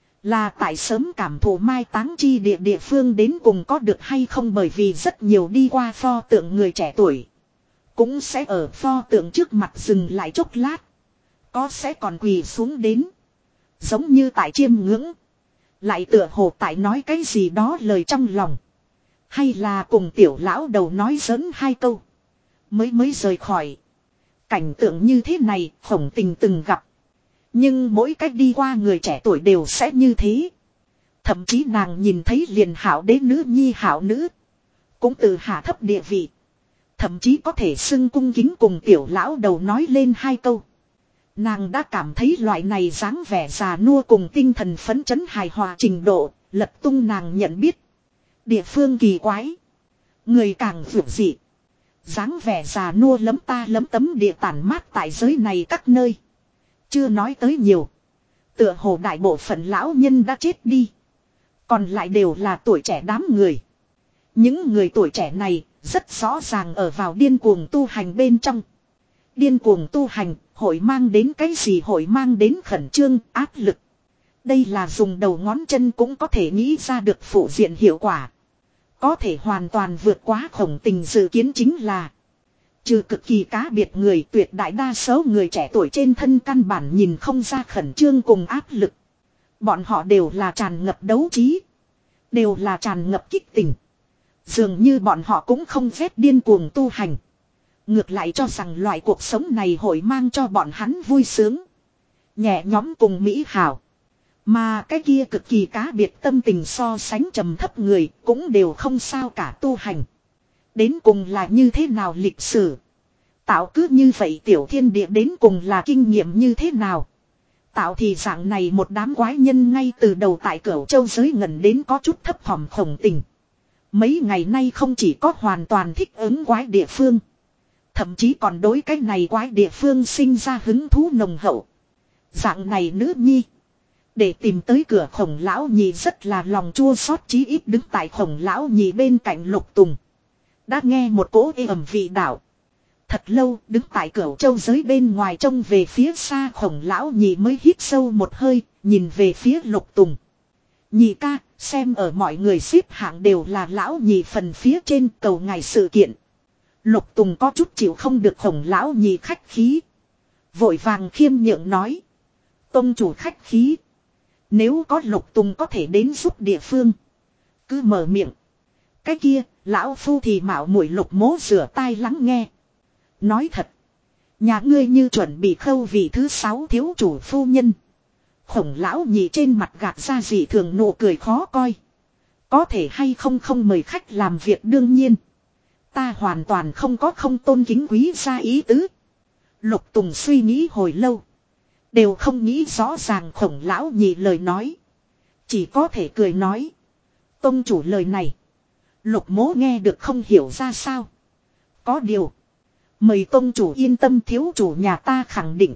Là tại sớm cảm thụ mai táng chi địa địa phương đến cùng có được hay không, bởi vì rất nhiều đi qua pho tượng người trẻ tuổi. Cũng sẽ ở pho tượng trước mặt dừng lại chốc lát. Có sẽ còn quỳ xuống đến. Giống như tại chiêm ngưỡng. Lại tựa hồ tại nói cái gì đó lời trong lòng. Hay là cùng tiểu lão đầu nói giỡn hai câu. Mới mới rời khỏi. Cảnh tượng như thế này Khổng Tình từng gặp. Nhưng mỗi cách đi qua người trẻ tuổi đều sẽ như thế. Thậm chí nàng nhìn thấy liền Hạo đế nữ nhi Hạo nữ. Cũng từ hạ thấp địa vị. Thậm chí có thể xưng cung kính cùng tiểu lão đầu nói lên hai câu. Nàng đã cảm thấy loại này dáng vẻ già nua cùng tinh thần phấn chấn hài hòa trình độ, lật tung nàng nhận biết. Địa phương kỳ quái. Người càng vượt dị. Dáng vẻ già nua lấm ta lấm tấm địa tản mát tại giới này các nơi. Chưa nói tới nhiều. Tựa hồ đại bộ phận lão nhân đã chết đi. Còn lại đều là tuổi trẻ đám người. Những người tuổi trẻ này rất rõ ràng ở vào điên cuồng tu hành bên trong. Điên cuồng tu hành hội mang đến cái gì? Hội mang đến khẩn trương, áp lực. Đây là dùng đầu ngón chân cũng có thể nghĩ ra được phụ diện hiệu quả. Có thể hoàn toàn vượt quá Khổng Tình dự kiến chính là, trừ cực kỳ cá biệt người, tuyệt đại đa số người trẻ tuổi trên thân căn bản nhìn không ra khẩn trương cùng áp lực. Bọn họ đều là tràn ngập đấu trí. Đều là tràn ngập kích tình. Dường như bọn họ cũng không ghét điên cuồng tu hành. Ngược lại cho rằng loại cuộc sống này hội mang cho bọn hắn vui sướng, nhẹ nhõm cùng mỹ hảo. Mà cái kia cực kỳ cá biệt tâm tình so sánh trầm thấp người cũng đều không sao cả tu hành. Đến cùng là như thế nào lịch sử? Tạo cứ như vậy tiểu thiên địa đến cùng là kinh nghiệm như thế nào? Tạo thì dạng này một đám quái nhân ngay từ đầu tại Cửu Châu giới ngẩn đến có chút thấp thỏm Khổng Tình. Mấy ngày nay không chỉ có hoàn toàn thích ứng quái địa phương. Thậm chí còn đối cái này quái địa phương sinh ra hứng thú nồng hậu. Dạng này nữ nhi. Để tìm tới cửa Khổng lão nhị rất là lòng chua xót, chí ít đứng tại Khổng lão nhị bên cạnh Lục Tùng. Đã nghe một cỗ ê ẩm vị đạo. Thật lâu đứng tại cửa châu giới bên ngoài trông về phía xa Khổng lão nhị mới hít sâu một hơi, nhìn về phía Lục Tùng. Nhị ca, xem ở mọi người xếp hạng đều là lão nhị phần phía trên, cầu ngài sự kiện. Lục Tùng có chút chịu không được Khổng lão nhị khách khí. Vội vàng khiêm nhượng nói. Tông chủ khách khí. Nếu có Lục Tùng có thể đến giúp địa phương, cứ mở miệng. Cái kia, lão phu thì mạo muội Lục Mỗ rửa tai lắng nghe. Nói thật, nhà ngươi như chuẩn bị khâu vị thứ sáu thiếu chủ phu nhân. Khổng lão nhị trên mặt gạt ra dị thường nụ cười khó coi. Có thể hay không không mời khách làm việc đương nhiên. Ta hoàn toàn không có không tôn kính quý gia ý tứ. Lục Tùng suy nghĩ hồi lâu. Đều không nghĩ rõ ràng Khổng lão nhị lời nói. Chỉ có thể cười nói. Tông chủ lời này. Lục Mỗ nghe được không hiểu ra sao. Có điều. Mời tông chủ yên tâm, thiếu chủ nhà ta khẳng định.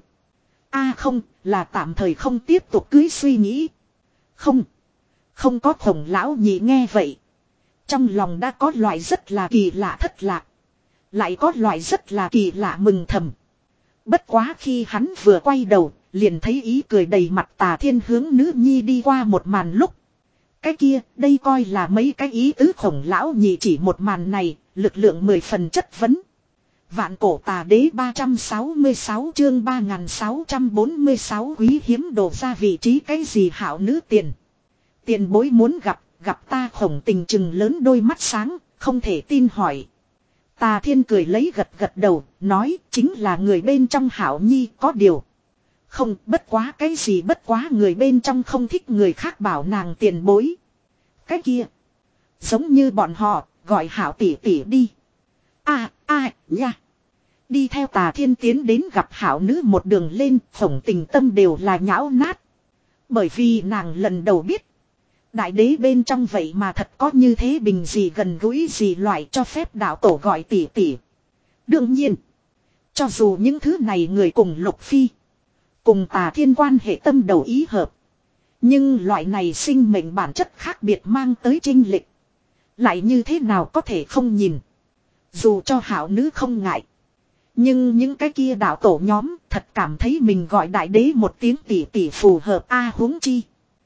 A không, là tạm thời không tiếp tục cưới suy nghĩ. Không. Không có Khổng lão nhị nghe vậy. Trong lòng đã có loại rất là kỳ lạ thất lạc. Lại có loại rất là kỳ lạ mừng thầm. Bất quá khi hắn vừa quay đầu, liền thấy ý cười đầy mặt Tà Thiên hướng nữ nhi đi qua một màn lúc. Cái kia, đây coi là mấy cái ý tứ Khổng lão nhị chỉ một màn này, lực lượng mười phần chất vấn. Vạn cổ tà đế ba trăm sáu mươi sáu chương ba nghìn sáu trăm bốn mươi sáu quý hiếm đổ ra vị trí cái gì hảo nữ tiền. Tiền bối muốn gặp, gặp ta Khổng Tình chừng lớn đôi mắt sáng, không thể tin hỏi. Tà Thiên cười lấy gật gật đầu, nói chính là người bên trong hảo nhi có điều. Không, bất quá cái gì bất quá người bên trong không thích người khác bảo nàng tiền bối. Cái kia, giống như bọn họ, gọi hảo tỷ tỷ đi. A a nha. Đi theo Tà Thiên tiến đến gặp hảo nữ một đường lên, Khổng Tình tâm đều là nhão nát. Bởi vì nàng lần đầu biết. Đại đế bên trong vậy mà thật có như thế bình gì gần gũi gì loại cho phép đạo tổ gọi tỷ tỷ. Đương nhiên. Cho dù những thứ này người cùng Lục Phi. Cùng Tà Thiên quan hệ tâm đầu ý hợp. Nhưng loại này sinh mệnh bản chất khác biệt mang tới chênh lệch. Lại như thế nào có thể không nhìn. Dù cho hảo nữ không ngại. Nhưng những cái kia đạo tổ nhóm thật cảm thấy mình gọi đại đế một tiếng tỷ tỷ phù hợp a huống chi.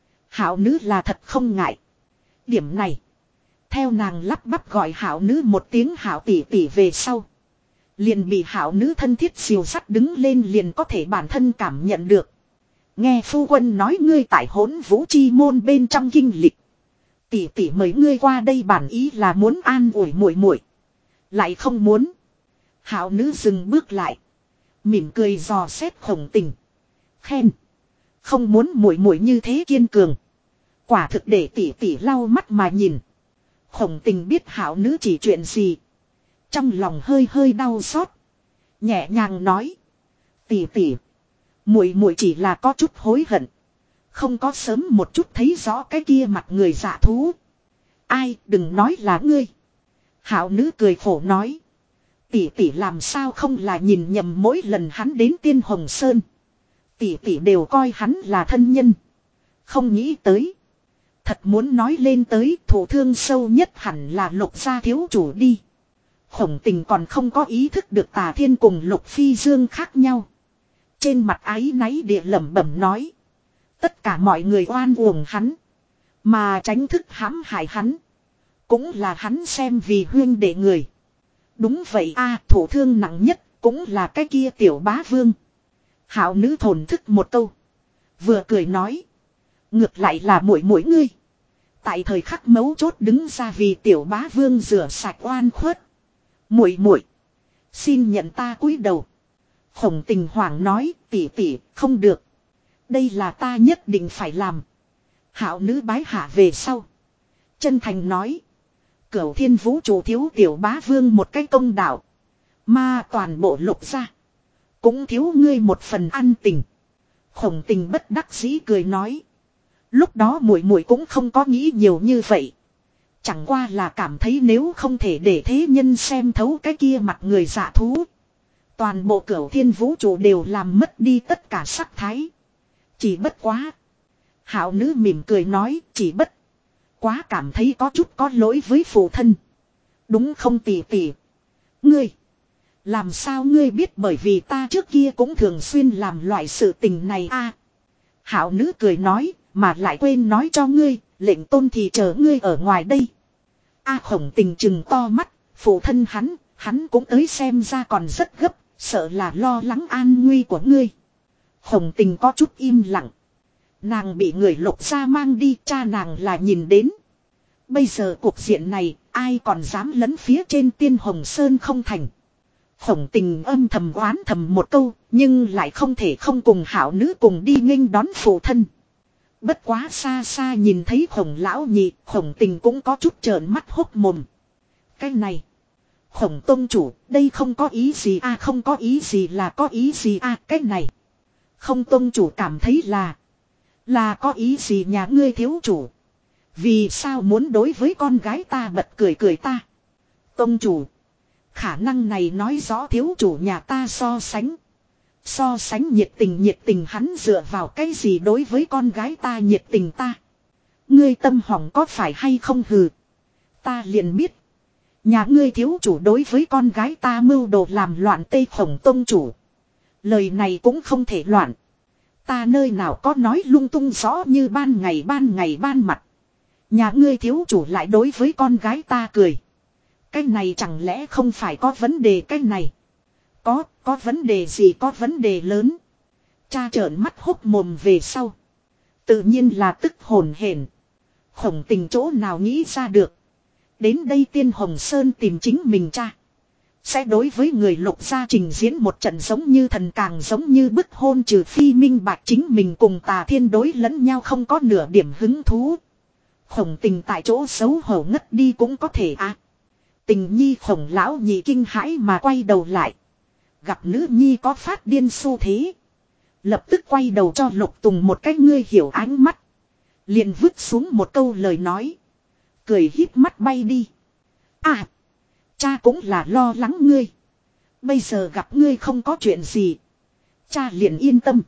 Hảo nữ là thật không ngại. Điểm này. Theo nàng lắp bắp gọi hảo nữ một tiếng hảo tỷ tỷ về sau. Liền bị hảo nữ thân thiết siêu sắt đứng lên liền có thể bản thân cảm nhận được. Nghe phu quân nói ngươi tại Hỗn Vũ chi môn bên trong kinh lịch. Tỷ tỷ mời ngươi qua đây bản ý là muốn an ủi muội muội. Lại không muốn. Hảo nữ dừng bước lại. Mỉm cười dò xét Khổng Tình. Khen. Không muốn muội muội như thế kiên cường. Quả thực để tỷ tỷ lau mắt mà nhìn. Khổng Tình biết hảo nữ chỉ chuyện gì. Trong lòng hơi hơi đau xót. Nhẹ nhàng nói. Tỷ tỷ. Muội muội chỉ là có chút hối hận. Không có sớm một chút thấy rõ cái kia mặt người dạ thú. Ai đừng nói là ngươi. Hảo nữ cười khổ nói. Tỷ tỷ làm sao không là nhìn nhầm mỗi lần hắn đến Tiên Hồng Sơn. Tỷ tỷ đều coi hắn là thân nhân. Không nghĩ tới. Thật muốn nói lên tới thổ thương sâu nhất hẳn là Lục gia thiếu chủ đi. Khổng Tình còn không có ý thức được Tà Thiên cùng Lục Phi Dương khác nhau. Trên mặt áy náy địa lẩm bẩm nói. Tất cả mọi người oan uổng hắn. Mà tránh thức hãm hại hắn. Cũng là hắn xem vì huyên đệ người. Đúng vậy a à, thổ thương nặng nhất cũng là cái kia tiểu bá vương. Hảo nữ thổn thức một câu. Vừa cười nói. Ngược lại là muội muội ngươi. Tại thời khắc mấu chốt đứng ra vì tiểu bá vương rửa sạch oan khuất. Muội muội, xin nhận ta cúi đầu. Khổng Tình hoảng nói, tỷ tỷ, không được. Đây là ta nhất định phải làm. Hảo nữ bái hạ về sau. Chân thành nói. Cửu thiên vũ trụ thiếu tiểu bá vương một cái công đạo. Mà toàn bộ Lục gia. Cũng thiếu ngươi một phần ăn tình. Khổng Tình bất đắc dĩ cười nói. Lúc đó muội muội cũng không có nghĩ nhiều như vậy. Chẳng qua là cảm thấy nếu không thể để thế nhân xem thấu cái kia mặt người dạ thú. Toàn bộ cửu thiên vũ trụ đều làm mất đi tất cả sắc thái. Chỉ bất quá. Hảo nữ mỉm cười nói, chỉ bất quá cảm thấy có chút có lỗi với phụ thân. Đúng không tỷ tỷ? Ngươi, làm sao ngươi biết, bởi vì ta trước kia cũng thường xuyên làm loại sự tình này a. Hảo nữ cười nói, mà lại quên nói cho ngươi, lệnh tôn thì chờ ngươi ở ngoài đây. A Khổng Tình chừng to mắt, phụ thân hắn, hắn cũng tới xem ra còn rất gấp, sợ là lo lắng an nguy của ngươi. Khổng Tình có chút im lặng. Nàng bị người Lục gia mang đi, cha nàng là nhìn đến. Bây giờ cuộc diện này, ai còn dám lấn phía trên Tiên Hồng Sơn không thành. Khổng Tình âm thầm oán thầm một câu, nhưng lại không thể không cùng hảo nữ cùng đi nghênh đón phụ thân. Bất quá xa xa nhìn thấy Khổng lão nhị, Khổng Tình cũng có chút trợn mắt hốc mồm. Cái này, Khổng tông chủ, đây không có ý gì a, à, không có ý gì là có ý gì a, à, cái này. Không tông chủ cảm thấy là, là có ý gì nhà ngươi thiếu chủ. Vì sao muốn đối với con gái ta bật cười cười ta. Tông chủ, khả năng này nói rõ thiếu chủ nhà ta so sánh. So sánh nhiệt tình nhiệt tình hắn dựa vào cái gì đối với con gái ta nhiệt tình ta. Ngươi tâm hỏng có phải hay không hừ. Ta liền biết. Nhà ngươi thiếu chủ đối với con gái ta mưu đồ làm loạn tây Khổng tông chủ. Lời này cũng không thể loạn. Ta nơi nào có nói lung tung rõ như ban ngày ban ngày ban mặt. Nhà ngươi thiếu chủ lại đối với con gái ta cười. Cái này chẳng lẽ không phải có vấn đề cái này. Có, có vấn đề gì, có vấn đề lớn. Cha trợn mắt hốc mồm về sau. Tự nhiên là tức hồn hển. Khổng Tình chỗ nào nghĩ ra được. Đến đây Tiên Hồng Sơn tìm chính mình cha. Sẽ đối với người Lục gia trình diễn một trận giống như thần, càng giống như bức hôn, trừ phi minh bạch chính mình cùng Tà Thiên đối lẫn nhau không có nửa điểm hứng thú. Khổng Tình tại chỗ xấu hổ ngất đi cũng có thể à. Tình nhi Khổng lão nhị kinh hãi mà quay đầu lại. Gặp nữ nhi có phát điên xu thế. Lập tức quay đầu cho Lục Tùng một cái ngươi hiểu ánh mắt. Liền vứt xuống một câu lời nói. Cười híp mắt bay đi. À, cha cũng là lo lắng ngươi. Bây giờ gặp ngươi không có chuyện gì. Cha liền yên tâm.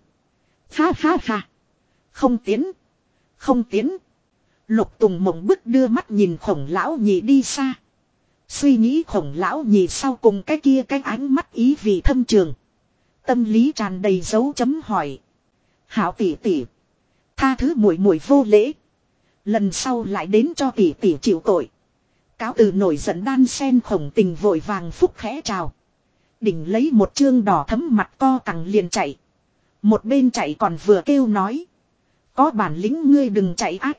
Ha ha ha. Không tiến. Không tiến. Lục Tùng mộng bức đưa mắt nhìn Khổng lão nhị đi xa. Suy nghĩ Khổng lão nhị sau cùng cái kia cái ánh mắt ý vị thâm trường. Tâm lý tràn đầy dấu chấm hỏi. Hảo tỷ tỷ, tha thứ muội muội vô lễ. Lần sau lại đến cho tỷ tỷ chịu tội. Cáo từ nổi giận đan sen Khổng Tình vội vàng phúc khẽ chào. Đỉnh lấy một chương đỏ thấm mặt co cẳng liền chạy. Một bên chạy còn vừa kêu nói. Có bản lĩnh ngươi đừng chạy ác.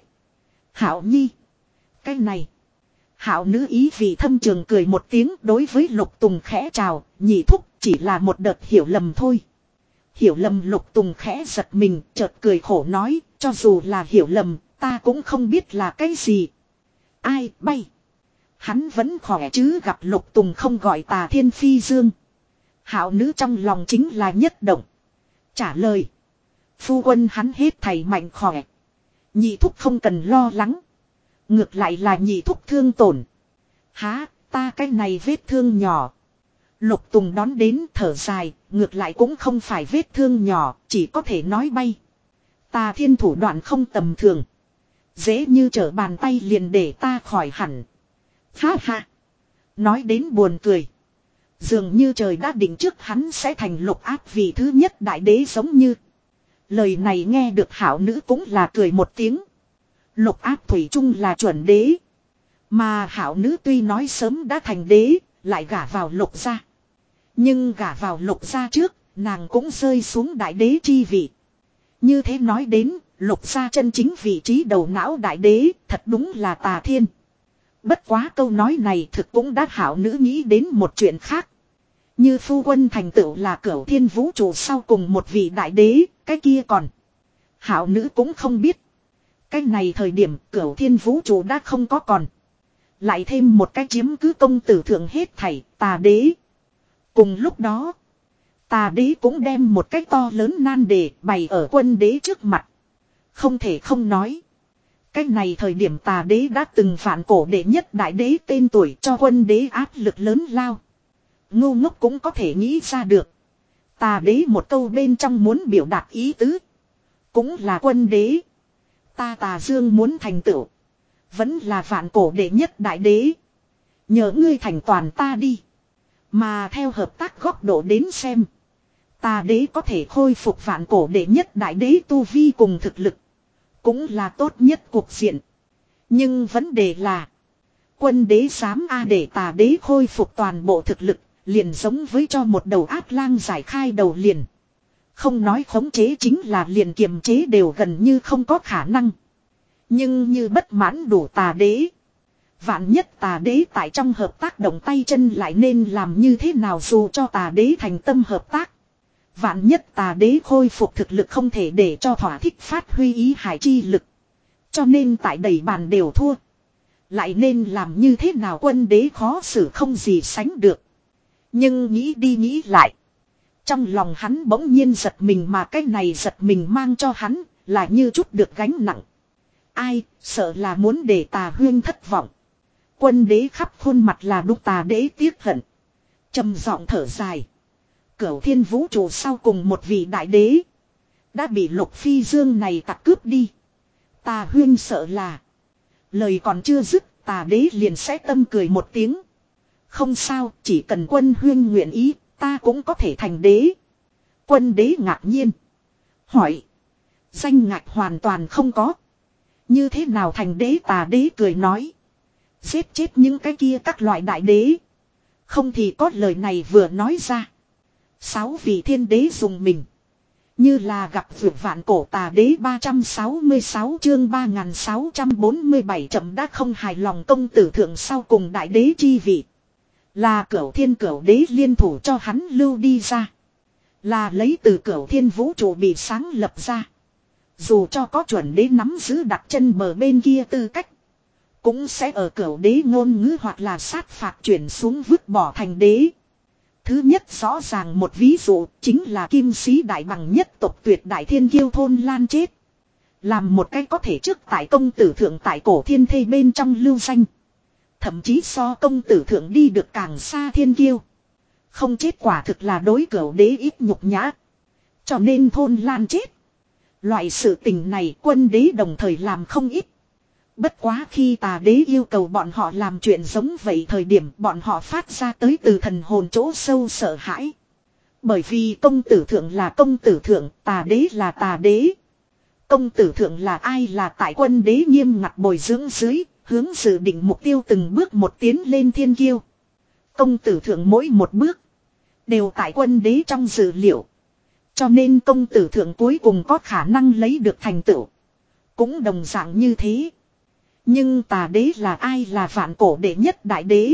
Hảo nhi. Cái này. Hảo nữ ý vì thâm trường cười một tiếng đối với Lục Tùng khẽ chào. Nhị thúc chỉ là một đợt hiểu lầm thôi. Hiểu lầm. Lục Tùng khẽ giật mình chợt cười khổ nói. Cho dù là hiểu lầm ta cũng không biết là cái gì. Ai bay. Hắn vẫn khỏe chứ, gặp Lục Tùng không gọi Tà Thiên phi dương. Hảo nữ trong lòng chính là nhất động. Trả lời. Phu quân hắn hết thảy mạnh khỏe. Nhị thúc không cần lo lắng. Ngược lại là nhị thúc thương tổn. Há, ta cái này vết thương nhỏ. Lục Tùng đón đến thở dài, ngược lại cũng không phải vết thương nhỏ, chỉ có thể nói bay. Tà Thiên thủ đoạn không tầm thường. Dễ như trở bàn tay liền để ta khỏi hẳn. Ha ha. Nói đến buồn cười. Dường như trời đã định trước hắn sẽ thành Lục Áp vị thứ nhất đại đế giống như. Lời này nghe được hảo nữ cũng là cười một tiếng. Lục Áp thủy chung là chuẩn đế. Mà hảo nữ tuy nói sớm đã thành đế, lại gả vào Lục gia. Nhưng gả vào Lục gia trước, nàng cũng rơi xuống đại đế chi vị. Như thế nói đến, Lục gia chân chính vị trí đầu não đại đế, thật đúng là Tà Thiên. Bất quá câu nói này thực cũng đã hảo nữ nghĩ đến một chuyện khác. Như phu quân thành tựu là Cửu Thiên vũ trụ sau cùng một vị đại đế, cái kia còn. Hảo nữ cũng không biết. Cái này thời điểm Cửu Thiên vũ trụ đã không có còn. Lại thêm một cái chiếm cứ công tử thượng hết thảy, Tà đế. Cùng lúc đó, Tà đế cũng đem một cái to lớn nan đề bày ở quân đế trước mặt. Không thể không nói. Cái này thời điểm Tà đế đã từng phản cổ đệ nhất đại đế tên tuổi cho quân đế áp lực lớn lao. Ngu ngốc cũng có thể nghĩ ra được. Tà đế một câu bên trong muốn biểu đạt ý tứ. Cũng là quân đế. Ta Tà Dương muốn thành tựu. Vẫn là vạn cổ đệ nhất đại đế. Nhờ ngươi thành toàn ta đi. Mà theo hợp tác góc độ đến xem. Tà đế có thể khôi phục vạn cổ đệ nhất đại đế tu vi cùng thực lực. Cũng là tốt nhất cuộc diện. Nhưng vấn đề là. Quân đế dám a để tà đế khôi phục toàn bộ thực lực. Liền giống với cho một đầu ác lang giải khai đầu liền. Không nói khống chế chính là liền kiềm chế đều gần như không có khả năng. Nhưng như bất mãn đủ tà đế. Vạn nhất tà đế tại trong hợp tác động tay chân lại nên làm như thế nào dù cho tà đế thành tâm hợp tác. Vạn nhất tà đế khôi phục thực lực không thể để cho thỏa thích phát huy ý hải chi lực. Cho nên tại đầy bàn đều thua. Lại nên làm như thế nào quân đế khó xử không gì sánh được. Nhưng nghĩ đi nghĩ lại. Trong lòng hắn bỗng nhiên giật mình mà cái này giật mình mang cho hắn là như chút được gánh nặng. Ai sợ là muốn để Tà Huyên thất vọng. Quân đế khắp khuôn mặt là đúc Tà đế tiếc hận. Trầm giọng thở dài. Cửu thiên vũ trụ sau cùng một vị đại đế. Đã bị Lục Phi Dương này tặc cướp đi. Tà Huyên sợ là. Lời còn chưa dứt Tà đế liền sẽ tâm cười một tiếng. Không sao chỉ cần quân Huyên nguyện ý. Ta cũng có thể thành đế. Quân đế ngạc nhiên. Hỏi. Danh ngạch hoàn toàn không có. Như thế nào thành đế Tà đế cười nói. Giết chết những cái kia các loại đại đế. Không thì có lời này vừa nói ra. Sáu vị thiên đế dùng mình. Như là gặp vượt vạn cổ Tà đế ba trăm sáu mươi sáu chương ba nghìn sáu trăm bốn mươi bảy chậm đã không hài lòng công tử thượng sau cùng đại đế chi vị. Là cửu thiên cửu đế liên thủ cho hắn lưu đi ra. Là lấy từ cửu thiên vũ trụ bị sáng lập ra. Dù cho có chuẩn đế nắm giữ đặt chân bờ bên kia tư cách. Cũng sẽ ở cửu đế ngôn ngữ hoặc là sát phạt chuyển xuống vứt bỏ thành đế. Thứ nhất rõ ràng một ví dụ chính là kim sĩ đại bằng nhất tộc tuyệt đại thiên kiêu thôn lan chết. Làm một cái có thể trước tại công tử thượng tại cổ thiên thê bên trong lưu danh. Thậm chí so công tử thượng đi được càng xa thiên kiêu. Không chết quả thực là đối cửu đế ít nhục nhã. Cho nên thôn lan chết. Loại sự tình này quân đế đồng thời làm không ít. Bất quá khi Tà đế yêu cầu bọn họ làm chuyện giống vậy thời điểm bọn họ phát ra tới từ thần hồn chỗ sâu sợ hãi. Bởi vì công tử thượng là công tử thượng, Tà đế là Tà đế. Công tử thượng là ai là tại quân đế nghiêm ngặt bồi dưỡng dưới, hướng dự định mục tiêu từng bước một tiến lên thiên kiêu. Công tử thượng mỗi một bước, đều tại quân đế trong dự liệu. Cho nên công tử thượng cuối cùng có khả năng lấy được thành tựu. Cũng đồng dạng như thế. Nhưng Tà đế là ai là vạn cổ đệ nhất đại đế.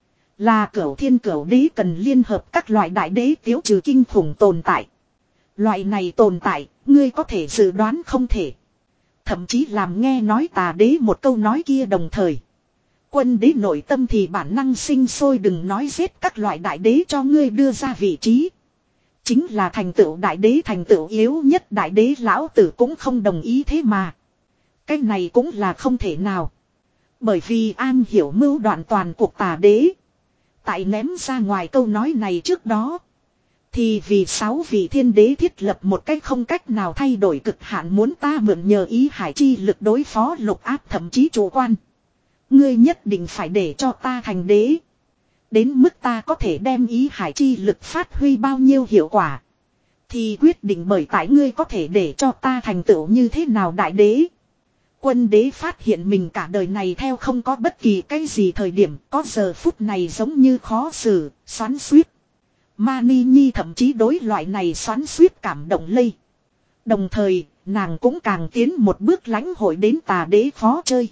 Là cửu thiên cửu đế cần liên hợp các loại đại đế tiêu trừ kinh khủng tồn tại. Loại này tồn tại, ngươi có thể dự đoán không thể. Thậm chí làm nghe nói Tà đế một câu nói kia đồng thời. Quân đế nội tâm thì bản năng sinh sôi đừng nói giết các loại đại đế cho ngươi đưa ra vị trí. Chính là thành tựu đại đế thành tựu yếu nhất đại đế lão tử cũng không đồng ý thế mà. Cái này cũng là không thể nào. Bởi vì an hiểu mưu đoạn toàn cuộc Tà đế. Tại ném ra ngoài câu nói này trước đó. Thì vì sáu vị thiên đế thiết lập một cách không cách nào thay đổi cực hạn muốn ta mượn nhờ ý hải chi lực đối phó lục áp thậm chí chủ quan. Ngươi nhất định phải để cho ta thành đế. Đến mức ta có thể đem ý hải chi lực phát huy bao nhiêu hiệu quả. Thì quyết định bởi tại ngươi có thể để cho ta thành tựu như thế nào đại đế. Quân đế phát hiện mình cả đời này theo không có bất kỳ cái gì thời điểm có giờ phút này giống như khó xử, xoắn xuýt. Mani Nhi thậm chí đối loại này xoắn xuýt cảm động lây. Đồng thời, nàng cũng càng tiến một bước lãnh hội đến Tà đế khó chơi.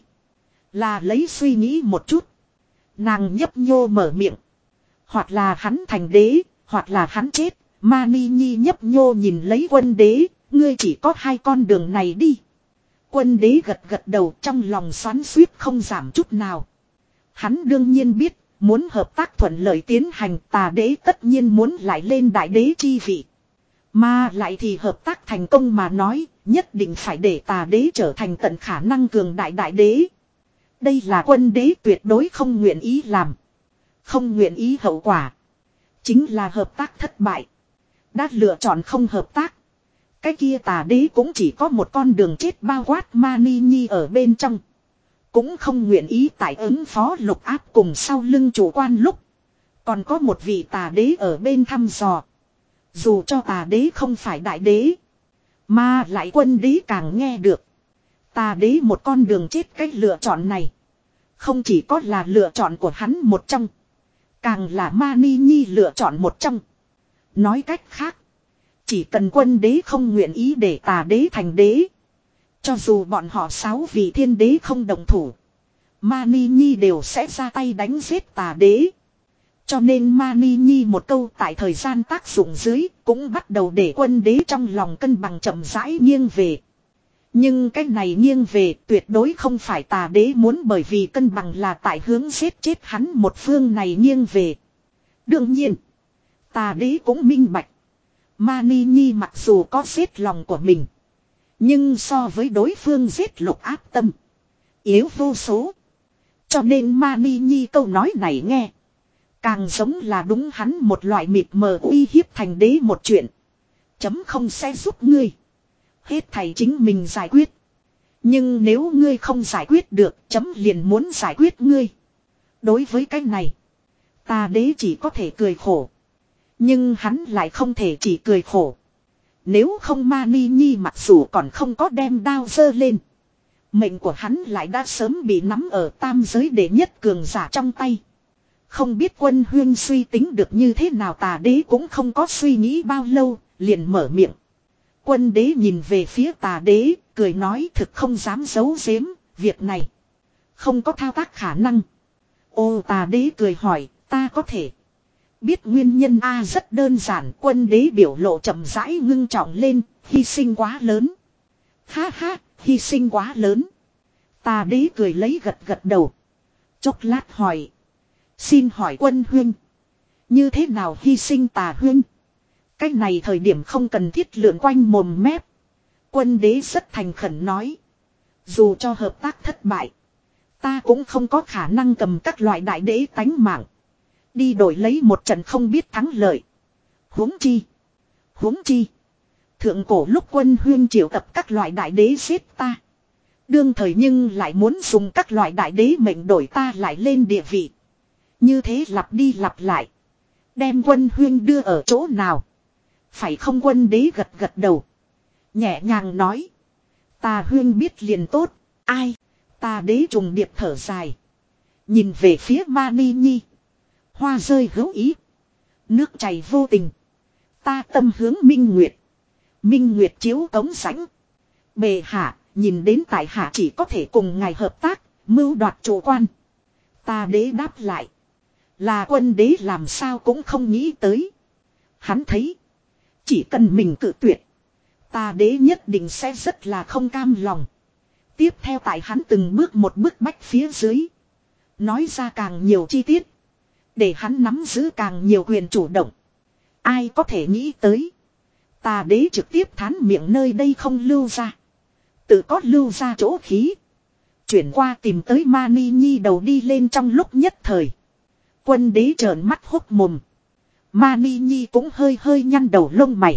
Là lấy suy nghĩ một chút. Nàng nhấp nhô mở miệng. Hoặc là hắn thành đế, hoặc là hắn chết. Mani Nhi nhấp nhô nhìn lấy quân đế, ngươi chỉ có hai con đường này đi. Quân đế gật gật đầu trong lòng xoắn xuýt không giảm chút nào. Hắn đương nhiên biết, muốn hợp tác thuận lợi tiến hành Tà đế tất nhiên muốn lại lên đại đế chi vị. Mà lại thì hợp tác thành công mà nói, nhất định phải để Tà đế trở thành tận khả năng cường đại đại đế. Đây là quân đế tuyệt đối không nguyện ý làm. Không nguyện ý hậu quả. Chính là hợp tác thất bại. Đã lựa chọn không hợp tác. Cái kia tà đế cũng chỉ có một con đường chết bao quát Mani Nhi ở bên trong. Cũng không nguyện ý tại ứng phó lục áp cùng sau lưng chủ quan lúc. Còn có một vị tà đế ở bên thăm dò. Dù cho tà đế không phải đại đế. Mà lại quân đế càng nghe được. Tà đế một con đường chết cách lựa chọn này. Không chỉ có là lựa chọn của hắn một trong. Càng là Mani Nhi lựa chọn một trong. Nói cách khác. Chỉ cần quân đế không nguyện ý để tà đế thành đế. Cho dù bọn họ sáu vị thiên đế không đồng thủ. Mani Nhi đều sẽ ra tay đánh giết tà đế. Cho nên Mani Nhi một câu tại thời gian tác dụng dưới cũng bắt đầu để quân đế trong lòng cân bằng chậm rãi nghiêng về. Nhưng cái này nghiêng về tuyệt đối không phải tà đế muốn, bởi vì cân bằng là tại hướng giết chết hắn một phương này nghiêng về. Đương nhiên, tà đế cũng minh bạch. Mani Nhi mặc dù có giết lòng của mình. Nhưng so với đối phương giết lục áp tâm. Yếu vô số. Cho nên Mani Nhi câu nói này nghe. Càng giống là đúng hắn một loại mịt mờ uy hiếp thành đế một chuyện. Chấm không sẽ giúp ngươi. Hết thầy chính mình giải quyết. Nhưng nếu ngươi không giải quyết được, chấm liền muốn giải quyết ngươi. Đối với cái này, tà đế chỉ có thể cười khổ. Nhưng hắn lại không thể chỉ cười khổ. Nếu không Mani Nhi mặc dù còn không có đem đao giơ lên. Mệnh của hắn lại đã sớm bị nắm ở tam giới đệ nhất cường giả trong tay. Không biết Quân Huyên suy tính được như thế nào, tà đế cũng không có suy nghĩ bao lâu, liền mở miệng. Quân đế nhìn về phía tà đế, cười nói thực không dám giấu giếm, việc này không có thao tác khả năng. Ô, tà đế cười hỏi, ta có thể biết nguyên nhân a? À, rất đơn giản. Quân đế biểu lộ chậm rãi ngưng trọng lên, hy sinh quá lớn. Ha ha, hy sinh quá lớn. Tà đế cười lấy gật gật đầu. Chốc lát hỏi. Xin hỏi Quân Huyên, như thế nào hy sinh tà huyên? Cái này thời điểm không cần thiết lượn quanh mồm mép. Quân đế rất thành khẩn nói. Dù cho hợp tác thất bại, ta cũng không có khả năng cầm các loại đại đế tánh mạng đi đổi lấy một trận không biết thắng lợi. Huống chi. Huống chi. Thượng cổ lúc Quân Huyên triệu tập các loại đại đế giết ta. Đương thời nhưng lại muốn dùng các loại đại đế mệnh đổi ta lại lên địa vị. Như thế lặp đi lặp lại. Đem Quân Huyên đưa ở chỗ nào? Phải không? Quân đế gật gật đầu. Nhẹ nhàng nói. Tà Huyên biết liền tốt. Ai? Tà đế trùng điệp thở dài. Nhìn về phía Mani Nhi. Hoa rơi hữu ý. Nước chảy vô tình. Ta tâm hướng Minh Nguyệt. Minh Nguyệt chiếu cống sánh. Bề hạ, nhìn đến tại hạ chỉ có thể cùng ngài hợp tác, mưu đoạt chủ quan. Tà đế đáp lại. Là quân đế làm sao cũng không nghĩ tới. Hắn thấy. Chỉ cần mình cự tuyệt. Tà đế nhất định sẽ rất là không cam lòng. Tiếp theo tại hắn từng bước một bước bách phía dưới. Nói ra càng nhiều chi tiết. Để hắn nắm giữ càng nhiều quyền chủ động. Ai có thể nghĩ tới. Tà đế trực tiếp thán miệng nơi đây không lưu ra. Tự có lưu ra chỗ khí. Chuyển qua tìm tới Mani Nhi đầu đi lên trong lúc nhất thời. Quân đế trợn mắt hốc mồm. Mani Nhi cũng hơi hơi nhăn đầu lông mày.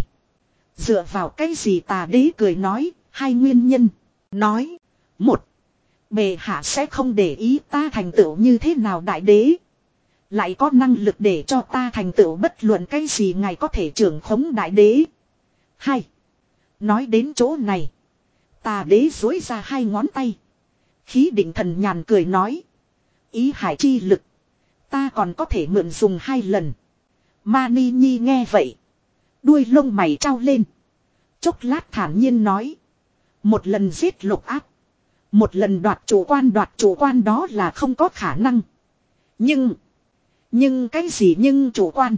Dựa vào cái gì? Tà đế cười nói. Hai nguyên nhân. Nói. Một. Bề hạ sẽ không để ý ta thành tựu như thế nào đại đế. Lại có năng lực để cho ta thành tựu bất luận cái gì ngài có thể trưởng khống đại đế. Hai. Nói đến chỗ này. Tà đế duỗi ra hai ngón tay. Khí định thần nhàn cười nói. Ý hải chi lực. Ta còn có thể mượn dùng hai lần. Mani Nhi nghe vậy. Đuôi lông mày trao lên. Chốc lát thản nhiên nói. Một lần giết lục áp. Một lần đoạt chủ quan. Đoạt chủ quan đó là không có khả năng. Nhưng. Nhưng cái gì nhưng chủ quan.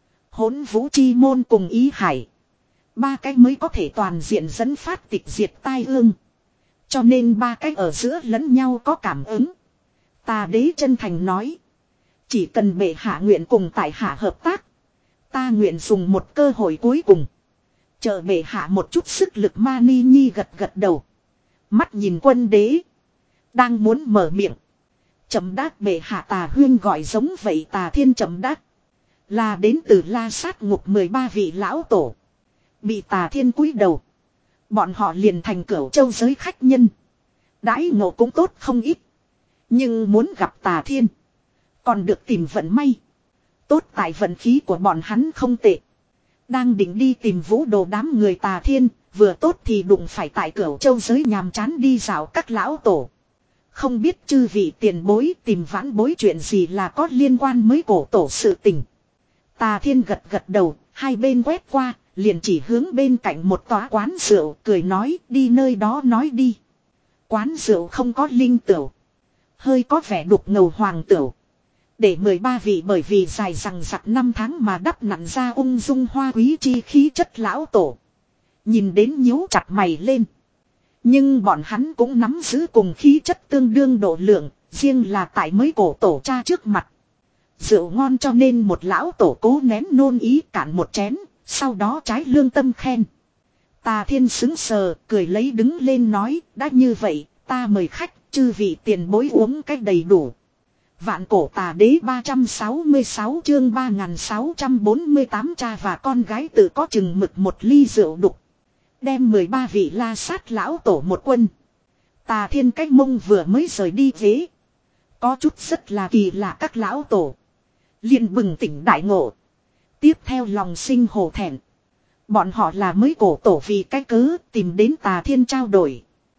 Hỗn vũ chi môn cùng ý hải. Ba cái mới có thể toàn diện dẫn phát tịch diệt tai ương. Cho nên ba cái ở giữa lẫn nhau có cảm ứng. Tà đế chân thành nói. Chỉ cần bệ hạ nguyện cùng tại hạ hợp tác. Ta nguyện dùng một cơ hội cuối cùng. Chờ bệ hạ một chút sức lực. Mani Nhi gật gật đầu. Mắt nhìn quân đế. Đang muốn mở miệng. Chậm đát bệ hạ. Tà huyên gọi giống vậy. Tà thiên chậm đát. Là đến từ La Sát Ngục mười ba vị lão tổ. Bị tà thiên cúi đầu. Bọn họ liền thành Cửu Châu giới khách nhân. Đãi ngộ cũng tốt không ít. Nhưng muốn gặp Tà Thiên. Còn được tìm vận may. Tốt tại vận khí của bọn hắn không tệ. Đang định đi tìm Vũ Đồ đám người Tà Thiên. Vừa tốt thì đụng phải tại Cửu Châu giới nhàm chán đi dạo các lão tổ. Không biết chư vị tiền bối tìm vãn bối chuyện gì là có liên quan mới cổ tổ sự tình. Tà Thiên gật gật đầu, hai bên quét qua, liền chỉ hướng bên cạnh một tòa quán rượu, cười nói đi nơi đó nói đi. Quán rượu không có linh tửu. Hơi có vẻ đục ngầu hoàng tửu. Để mười ba vị bởi vì dài rằng giặc năm tháng mà đắp nặn ra ung dung hoa quý chi khí chất lão tổ. Nhìn đến nhíu chặt mày lên. Nhưng bọn hắn cũng nắm giữ cùng khí chất tương đương độ lượng, riêng là tại mới cổ tổ cha trước mặt. Rượu ngon cho nên một lão tổ cố nén nôn ý cạn một chén, sau đó trái lương tâm khen. Tà Thiên xứng sờ, cười lấy đứng lên nói, đã như vậy, ta mời khách, chư vị tiền bối uống cách đầy đủ. Vạn cổ tà đế ba trăm sáu mươi sáu chương ba nghìn sáu trăm bốn mươi tám cha và con gái tự có chừng mực một ly rượu đục. Đem mười ba vị la sát lão tổ một quân. Tà Thiên cách mông vừa mới rời đi ghế. Có chút rất là kỳ lạ các lão tổ. Liền bừng tỉnh đại ngộ. Tiếp theo lòng sinh hổ thẹn. Bọn họ là mới cổ tổ vì cái cớ tìm đến Tà Thiên trao đổi.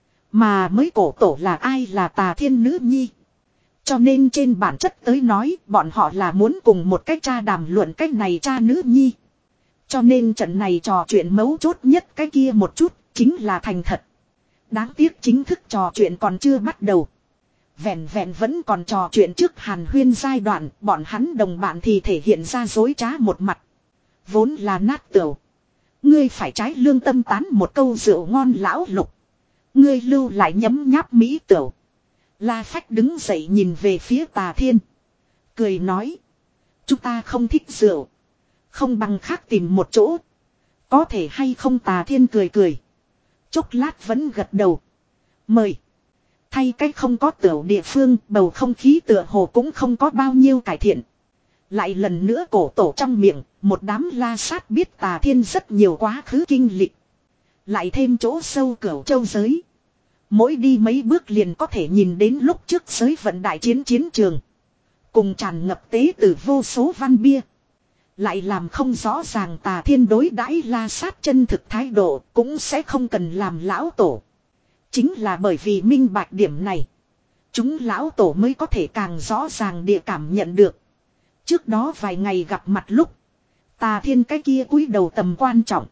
Mà mới cổ tổ là ai là Tà Thiên nữ nhi. Cho nên trên bản chất tới nói bọn họ là muốn cùng một cách cha đàm luận cách này cha nữ nhi. Cho nên trận này trò chuyện mấu chốt nhất cái kia một chút chính là thành thật. Đáng tiếc chính thức trò chuyện còn chưa bắt đầu. Vẹn vẹn vẫn còn trò chuyện trước hàn huyên giai đoạn, bọn hắn đồng bạn thì thể hiện ra dối trá một mặt. Vốn là nát tửu. Ngươi phải trái lương tâm tán một câu rượu ngon lão lục. Ngươi lưu lại nhấm nháp mỹ tửu. La Phách đứng dậy nhìn về phía Tà Thiên. Cười nói. Chúng ta không thích rượu. Không bằng khác tìm một chỗ. Có thể hay không Tà Thiên cười cười. Chốc lát vẫn gật đầu. Mời. Thay cách không có tửu địa phương, bầu không khí tựa hồ cũng không có bao nhiêu cải thiện. Lại lần nữa cổ tổ trong miệng, một đám la sát biết Tà Thiên rất nhiều quá khứ kinh lịch. Lại thêm chỗ sâu Cửu Châu giới. Mỗi đi mấy bước liền có thể nhìn đến lúc trước giới vận đại chiến chiến trường. Cùng tràn ngập tế từ vô số văn bia. Lại làm không rõ ràng Tà Thiên đối đãi la sát chân thực thái độ cũng sẽ không cần làm lão tổ. Chính là bởi vì minh bạch điểm này. Chúng lão tổ mới có thể càng rõ ràng địa cảm nhận được. Trước đó vài ngày gặp mặt lúc. Tà Thiên cái kia cúi đầu tầm quan trọng.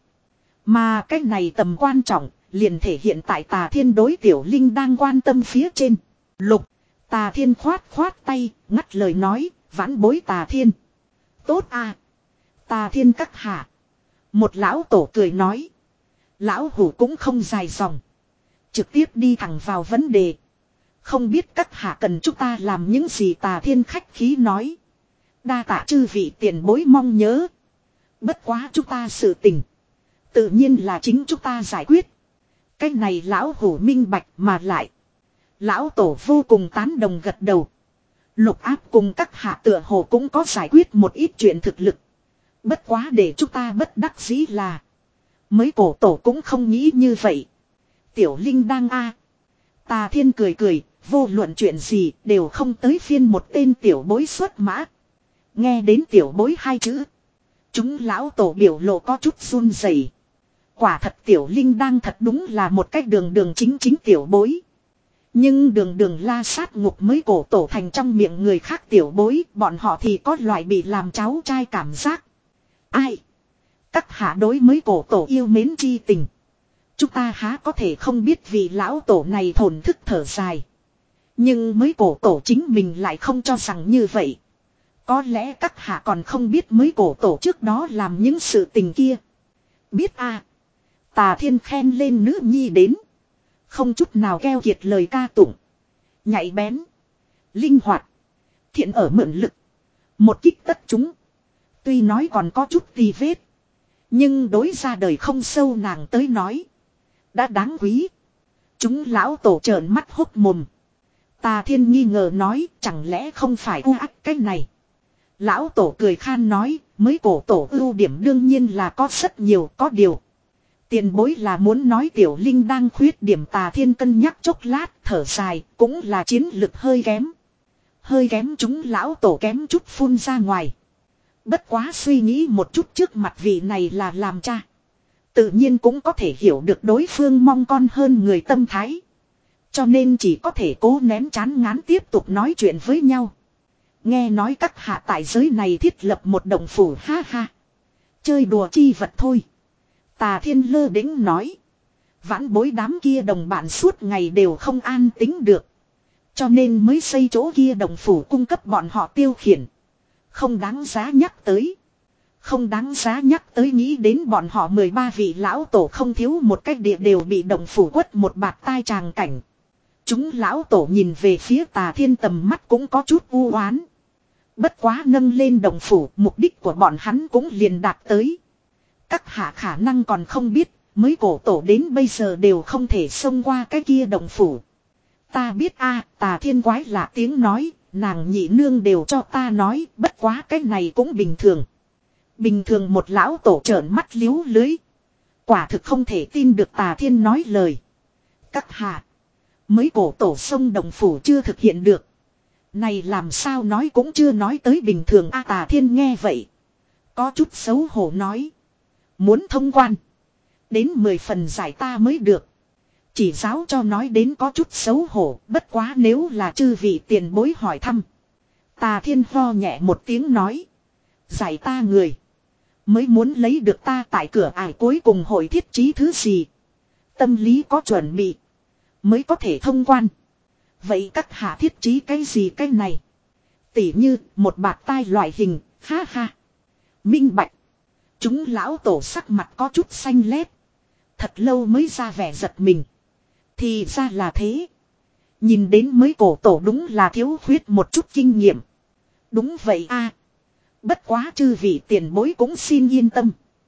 Mà cái này tầm quan trọng liền thể hiện tại Tà Thiên đối Tiểu Linh đang quan tâm phía trên. Lục. Tà Thiên khoát khoát tay, ngắt lời nói, vãn bối Tà Thiên. Tốt à. Tà Thiên các hạ. Một lão tổ cười nói. Lão hủ cũng không dài dòng. Trực tiếp đi thẳng vào vấn đề. Không biết các hạ cần chúng ta làm những gì Tà Thiên khách khí nói. Đa tạ chư vị tiền bối mong nhớ. Bất quá chúng ta sự tình. Tự nhiên là chính chúng ta giải quyết. Cái này lão hủ minh bạch mà lại. Lão tổ vô cùng tán đồng gật đầu. Lục áp cùng các hạ tựa hồ cũng có giải quyết một ít chuyện thực lực. Bất quá để chúng ta bất đắc dĩ là. Mới cổ tổ cũng không nghĩ như vậy. Tiểu Linh đang a. Tà Thiên cười cười, vô luận chuyện gì đều không tới phiên một tên tiểu bối xuất mã. Nghe đến tiểu bối hai chữ. Chúng lão tổ biểu lộ có chút run rẩy. Quả thật Tiểu Linh đang thật đúng là một cách đường đường chính chính tiểu bối. Nhưng đường đường la sát ngục mới cổ tổ thành trong miệng người khác tiểu bối, bọn họ thì có loại bị làm cháu trai cảm giác. Ai? Các hạ đối mới cổ tổ yêu mến chi tình. Chúng ta há có thể không biết vì lão tổ này thổn thức thở dài. Nhưng mới cổ tổ chính mình lại không cho rằng như vậy. Có lẽ các hạ còn không biết mới cổ tổ trước đó làm những sự tình kia. Biết a. Tà Thiên khen lên nữ nhi đến. Không chút nào keo kiệt lời ca tụng. Nhạy bén. Linh hoạt. Thiện ở mượn lực. Một kích tất chúng. Tuy nói còn có chút tì vết. Nhưng đối ra đời không sâu nàng tới nói. Đã đáng quý. Chúng lão tổ trợn mắt hốc mồm. Tà Thiên nghi ngờ nói chẳng lẽ không phải u ác cái này. Lão tổ cười khan nói mới cổ tổ ưu điểm đương nhiên là có rất nhiều có điều. Tiền bối là muốn nói Tiểu Linh đang khuyết điểm. Tà Thiên cân nhắc chốc lát, thở dài, cũng là chiến lực hơi kém. Hơi kém chúng lão tổ kém chút phun ra ngoài. Bất quá suy nghĩ một chút trước mặt vị này là làm cha. Tự nhiên cũng có thể hiểu được đối phương mong con hơn người tâm thái. Cho nên chỉ có thể cố nén chán ngán tiếp tục nói chuyện với nhau. Nghe nói các hạ tại giới này thiết lập một động phủ, ha ha. Chơi đùa chi vật thôi. Tà Thiên lơ đĩnh nói. Vãn bối đám kia đồng bạn suốt ngày đều không an tính được. Cho nên mới xây chỗ kia động phủ cung cấp bọn họ tiêu khiển. Không đáng giá nhắc tới. Không đáng giá nhắc tới, nghĩ đến bọn họ mười ba vị lão tổ không thiếu một cách địa đều bị động phủ quất một bạt tai tràng cảnh. Chúng lão tổ nhìn về phía Tà Thiên tầm mắt cũng có chút u oán. Bất quá nâng lên động phủ, mục đích của bọn hắn cũng liền đạt tới. Các hạ khả năng còn không biết, mới cổ tổ đến bây giờ đều không thể xông qua cái kia động phủ. Ta biết a. Tà Thiên quái lạ tiếng nói, nàng nhị nương đều cho ta nói, bất quá cái này cũng bình thường. Bình thường một lão tổ trợn mắt liếu lưới. Quả thực không thể tin được Tà Thiên nói lời. Các hạ, mới cổ tổ sông đồng phủ chưa thực hiện được. Này làm sao nói cũng chưa nói tới bình thường a. Tà Thiên nghe vậy, có chút xấu hổ nói. Muốn thông quan, đến mười phần giải ta mới được. Chỉ giáo cho nói đến có chút xấu hổ, bất quá nếu là chư vị tiền bối hỏi thăm. Tà Thiên ho nhẹ một tiếng nói. Giải ta người, mới muốn lấy được ta tại cửa ải cuối cùng hội thiết trí thứ gì. Tâm lý có chuẩn bị, mới có thể thông quan. Vậy các hạ thiết trí cái gì cái này? Tỉ như một bạt tai loại hình, ha ha. Minh bạch. Chúng lão tổ sắc mặt có chút xanh lét. Thật lâu mới ra vẻ giật mình. Thì ra là thế. Nhìn đến mới cổ tổ đúng là thiếu khuyết một chút kinh nghiệm. Đúng vậy a. Bất quá chư vị tiền bối cũng xin yên tâm.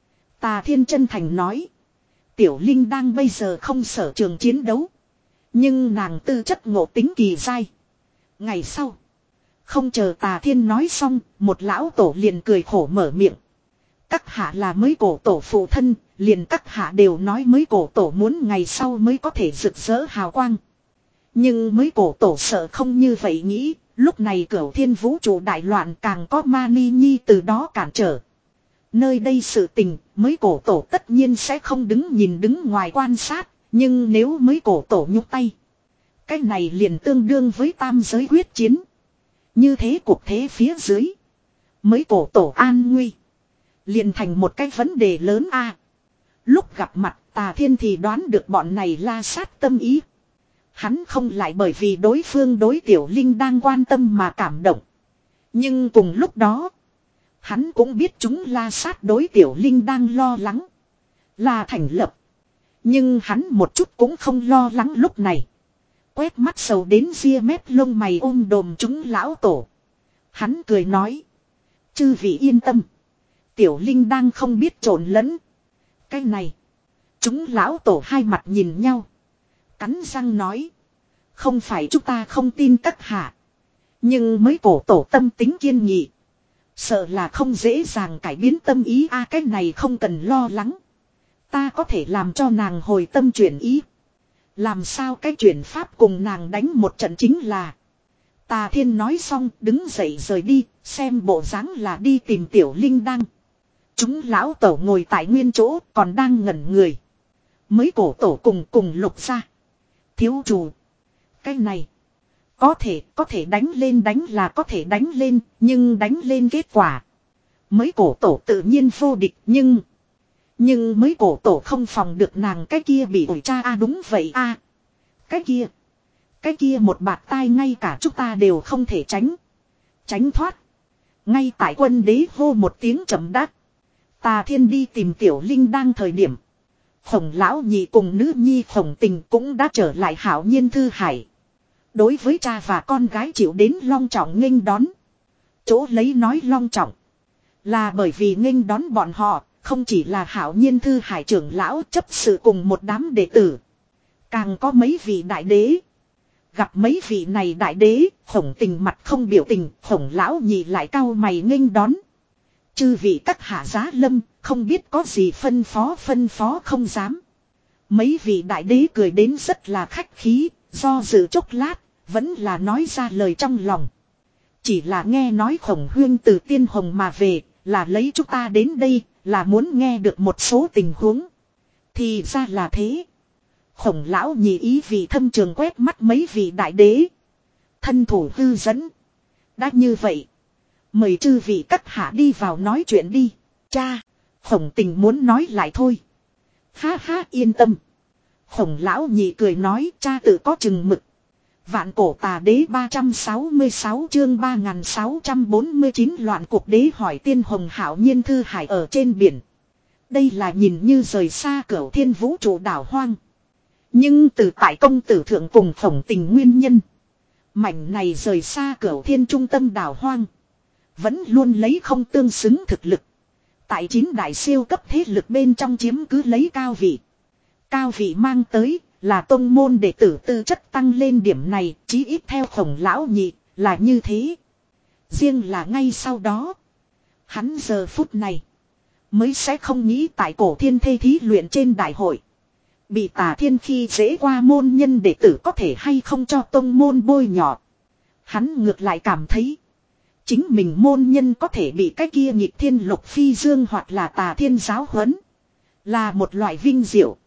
Tà Thiên chân thành nói. Tiểu Linh đang bây giờ không sở trường chiến đấu. Nhưng nàng tư chất ngộ tính kỳ dai. Ngày sau, không chờ Tà Thiên nói xong, một lão tổ liền cười khổ mở miệng. Các hạ là mới cổ tổ phụ thân, liền các hạ đều nói mới cổ tổ muốn ngày sau mới có thể rực rỡ hào quang. Nhưng mới cổ tổ sợ không như vậy nghĩ, lúc này cửu thiên vũ trụ đại loạn càng có ma ni nhi từ đó cản trở. Nơi đây sự tình, mới cổ tổ tất nhiên sẽ không đứng nhìn đứng ngoài quan sát, nhưng nếu mới cổ tổ nhúc tay, cái này liền tương đương với tam giới quyết chiến. Như thế cuộc thế phía dưới, mới cổ tổ an nguy, liền thành một cái vấn đề lớn a. Lúc gặp mặt Tà Thiên thì đoán được bọn này la sát tâm ý. Hắn không lại bởi vì đối phương đối Tiểu Linh đang quan tâm mà cảm động. Nhưng cùng lúc đó, hắn cũng biết chúng la sát đối Tiểu Linh đang lo lắng, là thành lập. Nhưng hắn một chút cũng không lo lắng lúc này. Quét mắt sầu đến ria mép lông mày ôm đồm chúng lão tổ. Hắn cười nói. Chư vị yên tâm. Tiểu Linh đang không biết trộn lẫn. Cái này. Chúng lão tổ hai mặt nhìn nhau. Cắn răng nói. Không phải chúng ta không tin các hạ. Nhưng mới cổ tổ tâm tính kiên nghị. Sợ là không dễ dàng cải biến tâm ý a. Cái này không cần lo lắng. Ta có thể làm cho nàng hồi tâm chuyển ý. Làm sao cái chuyển pháp cùng nàng đánh một trận chính là. Tà Thiên nói xong đứng dậy rời đi. Xem bộ dáng là đi tìm Tiểu Linh đăng. Chúng lão tổ ngồi tại nguyên chỗ còn đang ngẩn người. Mới cổ tổ cùng cùng lục ra. Thiếu chủ. Cái này. Có thể, có thể đánh lên đánh là có thể đánh lên. Nhưng đánh lên kết quả. Mới cổ tổ tự nhiên vô địch nhưng. Nhưng mới cổ tổ không phòng được nàng cái kia bị ủi cha a. À, đúng vậy a. À. Cái kia. Cái kia một bạt tai ngay cả chúng ta đều không thể tránh. Tránh thoát. Ngay tại quân đế hô một tiếng chậm đáp. Tà Thiên đi tìm Tiểu Linh đang thời điểm. Khổng lão nhị cùng nữ nhi Khổng Tình cũng đã trở lại hảo nhiên thư hải. Đối với cha và con gái chịu đến long trọng nghênh đón. Chỗ lấy nói long trọng. Là bởi vì nghênh đón bọn họ. Không chỉ là hảo nhiên thư hải trưởng lão chấp sự cùng một đám đệ tử. Càng có mấy vị đại đế. Gặp mấy vị này đại đế, Khổng Tình mặt không biểu tình, Khổng lão nhị lại cau mày nghênh đón. Chư vị các hạ giá lâm, không biết có gì phân phó phân phó không dám. Mấy vị đại đế cười đến rất là khách khí, do dự chốc lát, vẫn là nói ra lời trong lòng. Chỉ là nghe nói Khổng Huyên từ Tiên Hồng mà về, là lấy chúng ta đến đây, là muốn nghe được một số tình huống. Thì ra là thế. Khổng lão nhị ý vị thâm trường quét mắt mấy vị đại đế. Thân thủ hư dẫn. Đã như vậy. Mời chư vị các hạ đi vào nói chuyện đi. Cha. Khổng tình muốn nói lại thôi. Ha ha yên tâm. Khổng lão nhị cười nói cha tự có chừng mực. Vạn cổ tà đế ba trăm sáu mươi sáu chương ba nghìn sáu trăm bốn mươi chín loạn cuộc đế hỏi Tiên Hồng hảo nhiên thư hải ở trên biển. Đây là nhìn như rời xa cửu thiên vũ trụ đảo hoang. Nhưng từ tại công tử thượng cùng khổng tình nguyên nhân. Mảnh này rời xa cửu thiên trung tâm đảo hoang. Vẫn luôn lấy không tương xứng thực lực. Tại chín đại siêu cấp thế lực bên trong chiếm cứ lấy cao vị. Cao vị mang tới là tông môn đệ tử tư chất tăng lên điểm này, chí ít theo khổng lão nhị là như thế. Riêng là ngay sau đó. Hắn giờ phút này mới sẽ không nghĩ tại cổ thiên thê thí luyện trên đại hội. Bị tà thiên khi dễ qua môn nhân đệ tử có thể hay không cho tông môn bôi nhọ. Hắn ngược lại cảm thấy. Chính mình môn nhân có thể bị cái kia nhịp thiên lục phi dương hoặc là tà thiên giáo huấn. Là một loại vinh diệu.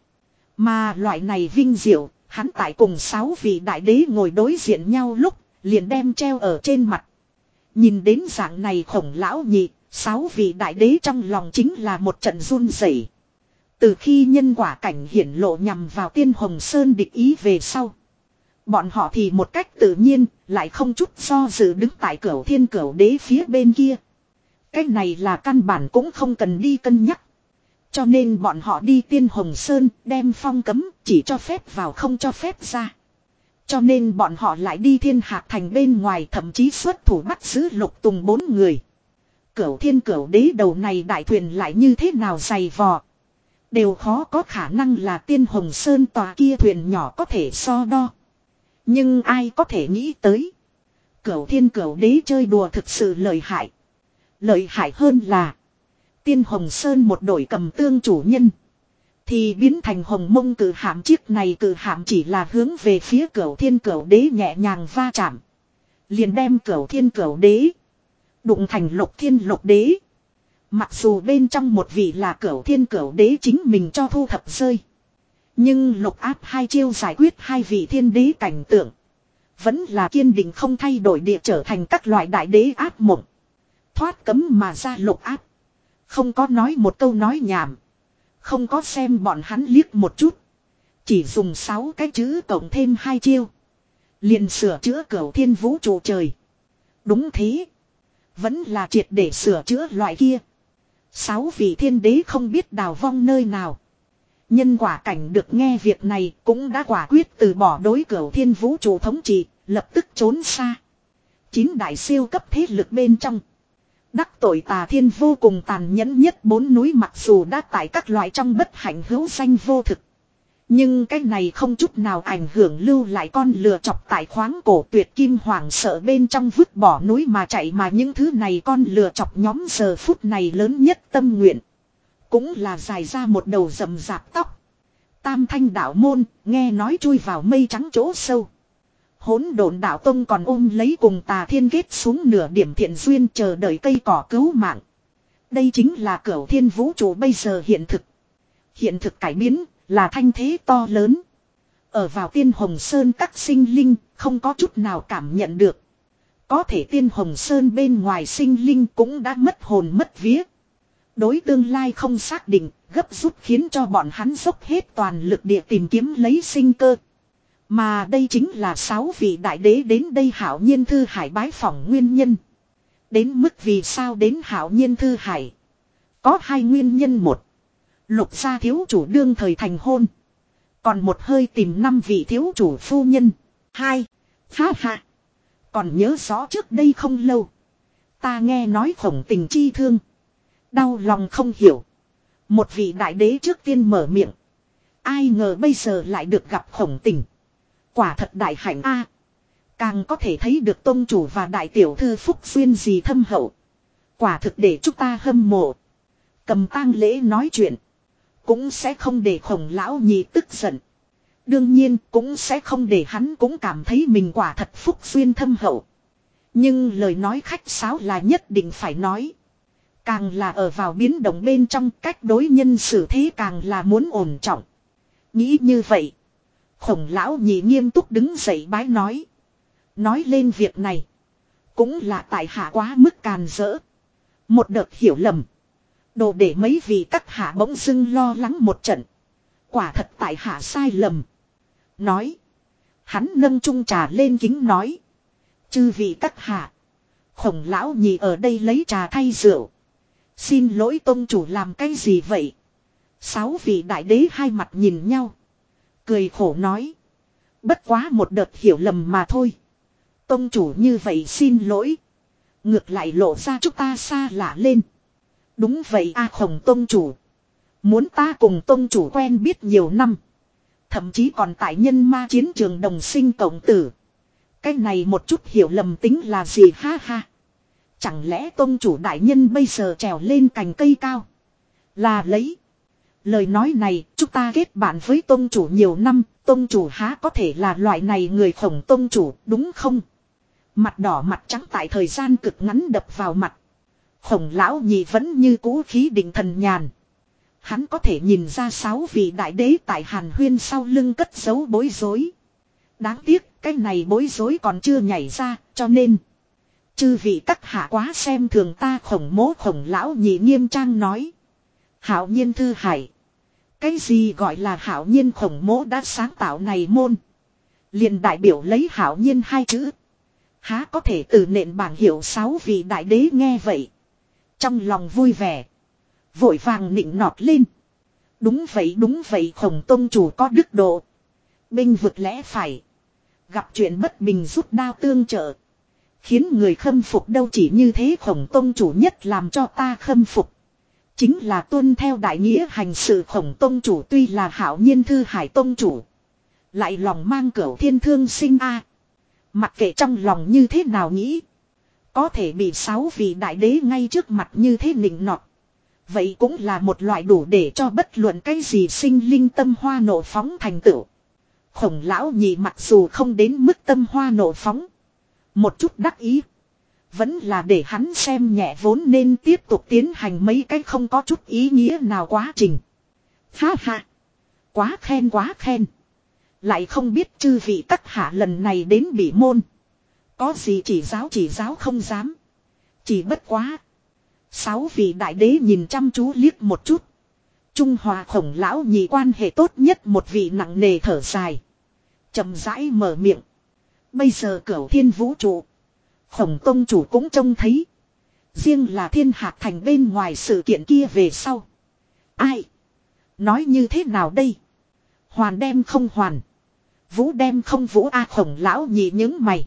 Mà loại này vinh diệu, hắn tại cùng sáu vị đại đế ngồi đối diện nhau lúc, liền đem treo ở trên mặt. Nhìn đến dạng này khổng lão nhị, sáu vị đại đế trong lòng chính là một trận run rẩy. Từ khi nhân quả cảnh hiển lộ nhằm vào Tiên Hồng Sơn địch ý về sau. Bọn họ thì một cách tự nhiên, lại không chút do dự đứng tại cửu thiên cửu đế phía bên kia. Cái này là căn bản cũng không cần đi cân nhắc. Cho nên bọn họ đi Tiên Hồng Sơn đem phong cấm chỉ cho phép vào không cho phép ra. Cho nên bọn họ lại đi Thiên Hạc Thành bên ngoài thậm chí xuất thủ bắt giữ Lục Tùng bốn người. Cửu thiên cửu đế đầu này đại thuyền lại như thế nào dày vò. Đều khó có khả năng là Tiên Hồng Sơn tòa kia thuyền nhỏ có thể so đo. Nhưng ai có thể nghĩ tới. Cửu thiên cửu đế chơi đùa thực sự lợi hại. Lợi hại hơn là. Tiên Hồng Sơn một đội cầm tương chủ nhân. Thì biến thành hồng mông cử hạm, chiếc này cử hạm chỉ là hướng về phía cửu thiên cửu đế nhẹ nhàng va chạm. Liền đem cửu thiên cửu đế. Đụng thành lục thiên lục đế. Mặc dù bên trong một vị là cửu thiên cửu đế chính mình cho thu thập rơi. Nhưng lục áp hai chiêu giải quyết hai vị thiên đế cảnh tượng. Vẫn là kiên định không thay đổi địa trở thành các loại đại đế áp mộng. Thoát cấm mà ra lục áp. Không có nói một câu nói nhảm. Không có xem bọn hắn liếc một chút. Chỉ dùng sáu cái chữ cộng thêm hai chiêu. Liền sửa chữa cửu thiên vũ trụ trời. Đúng thế. Vẫn là triệt để sửa chữa loại kia. Sáu vị thiên đế không biết đào vong nơi nào. Nhân quả cảnh được nghe việc này cũng đã quả quyết từ bỏ đối cửu thiên vũ trụ thống trị, lập tức trốn xa. Chín đại siêu cấp thế lực bên trong. Đắc tội tà thiên vô cùng tàn nhẫn nhất bốn núi mặc dù đã tại các loại trong bất hạnh hữu danh vô thực. Nhưng cái này không chút nào ảnh hưởng lưu lại con lừa chọc tại khoáng cổ tuyệt kim hoàng sợ bên trong vứt bỏ núi mà chạy, mà những thứ này con lừa chọc nhóm giờ phút này lớn nhất tâm nguyện. Cũng là dài ra một đầu rậm rạp tóc. Tam thanh đạo môn, nghe nói chui vào mây trắng chỗ sâu. Hỗn độn đạo tông còn ôm lấy cùng tà thiên kết xuống nửa điểm thiện duyên chờ đợi cây cỏ cứu mạng. Đây chính là cửu thiên vũ trụ bây giờ hiện thực. Hiện thực cải biến là thanh thế to lớn. Ở vào Tiên Hồng Sơn các sinh linh không có chút nào cảm nhận được. Có thể Tiên Hồng Sơn bên ngoài sinh linh cũng đã mất hồn mất vía. Đối tương lai không xác định, gấp rút khiến cho bọn hắn dốc hết toàn lực địa tìm kiếm lấy sinh cơ. Mà đây chính là sáu vị đại đế đến đây hảo nhiên thư hải bái phỏng nguyên nhân. Đến mức vì sao đến hảo nhiên thư hải. Có hai nguyên nhân: một, Lục gia thiếu chủ đương thời thành hôn. Còn một hơi tìm năm vị thiếu chủ phu nhân. Hai, ha ha. Còn nhớ rõ trước đây không lâu. Ta nghe nói khổng tình chi thương. Đau lòng không hiểu. Một vị đại đế trước tiên mở miệng. Ai ngờ bây giờ lại được gặp khổng tình. Quả thật đại hạnh a. Càng có thể thấy được tông chủ và đại tiểu thư phúc duyên gì thâm hậu. Quả thực để chúng ta hâm mộ. Cầm tang lễ nói chuyện. Cũng sẽ không để Khổng lão nhị tức giận. Đương nhiên cũng sẽ không để hắn cũng cảm thấy mình quả thật phúc duyên thâm hậu. Nhưng lời nói khách sáo là nhất định phải nói. Càng là ở vào biến động bên trong, cách đối nhân xử thế càng là muốn ổn trọng. Nghĩ như vậy. Khổng lão nhị nghiêm túc đứng dậy bái nói. Nói lên việc này. Cũng là tại hạ quá mức càn rỡ. Một đợt hiểu lầm. Đồ để mấy vị các hạ bỗng dưng lo lắng một trận. Quả thật tại hạ sai lầm. Nói. Hắn nâng chung trà lên kính nói. Chư vị các hạ. Khổng lão nhị ở đây lấy trà thay rượu. Xin lỗi tông chủ làm cái gì vậy? Sáu vị đại đế hai mặt nhìn nhau. Cười khổ nói. Bất quá một đợt hiểu lầm mà thôi. Tông chủ như vậy xin lỗi. Ngược lại lộ ra chúng ta xa lạ lên. Đúng vậy a Khổng tông chủ. Muốn ta cùng tông chủ quen biết nhiều năm. Thậm chí còn tại nhân ma chiến trường đồng sinh cộng tử. Cái này một chút hiểu lầm tính là gì ha ha. Chẳng lẽ tông chủ đại nhân bây giờ trèo lên cành cây cao. Là lấy. Lời nói này chúng ta kết bạn với tông chủ nhiều năm. Tông chủ há có thể là loại này người Khổng tông chủ đúng không? Mặt đỏ mặt trắng tại thời gian cực ngắn đập vào mặt. Khổng lão nhị vẫn như cũ khí định thần nhàn. Hắn có thể nhìn ra sáu vị đại đế tại Hàn Huyên sau lưng cất giấu bối rối. Đáng tiếc cái này bối rối còn chưa nhảy ra cho nên. Chư vị các hạ quá xem thường ta Khổng mỗ Khổng lão nhị nghiêm trang nói. Hạo nhiên thư hải. Cái gì gọi là hạo nhiên Khổng mỗ đã sáng tạo này môn. Liền đại biểu lấy hạo nhiên hai chữ. Há có thể từ nện bảng hiệu sáu vị đại đế nghe vậy. Trong lòng vui vẻ. Vội vàng nịnh nọt lên. Đúng vậy đúng vậy Khổng tông chủ có đức độ. Binh vực lẽ phải. Gặp chuyện bất bình rút đao tương trợ. Khiến người khâm phục đâu chỉ như thế Khổng tông chủ nhất làm cho ta khâm phục. Chính là tuân theo đại nghĩa hành sự Khổng tông chủ tuy là hạo nhiên thư hải tông chủ. Lại lòng mang cửu thiên thương sinh a. Mặc kệ trong lòng như thế nào nghĩ. Có thể bị sáu vị đại đế ngay trước mặt như thế nịnh nọt. Vậy cũng là một loại đủ để cho bất luận cái gì sinh linh tâm hoa nộ phóng thành tựu. Khổng lão nhị mặc dù không đến mức tâm hoa nộ phóng. Một chút đắc ý. Vẫn là để hắn xem nhẹ vốn nên tiếp tục tiến hành mấy cái không có chút ý nghĩa nào quá trình. Ha ha. Quá khen quá khen. Lại không biết chư vị các hạ lần này đến bỉ môn. Có gì chỉ giáo chỉ giáo không dám. Chỉ bất quá. Sáu vị đại đế nhìn chăm chú liếc một chút. Trung Hòa Khổng lão nhị quan hệ tốt nhất một vị nặng nề thở dài. Chậm rãi mở miệng. Bây giờ cửu thiên vũ trụ. Khổng tông chủ cũng trông thấy. Riêng là thiên hạc thành bên ngoài sự kiện kia về sau. Ai? Nói như thế nào đây? Hoàn đem không hoàn. Vũ đem không vũ a Khổng lão nhị những mày.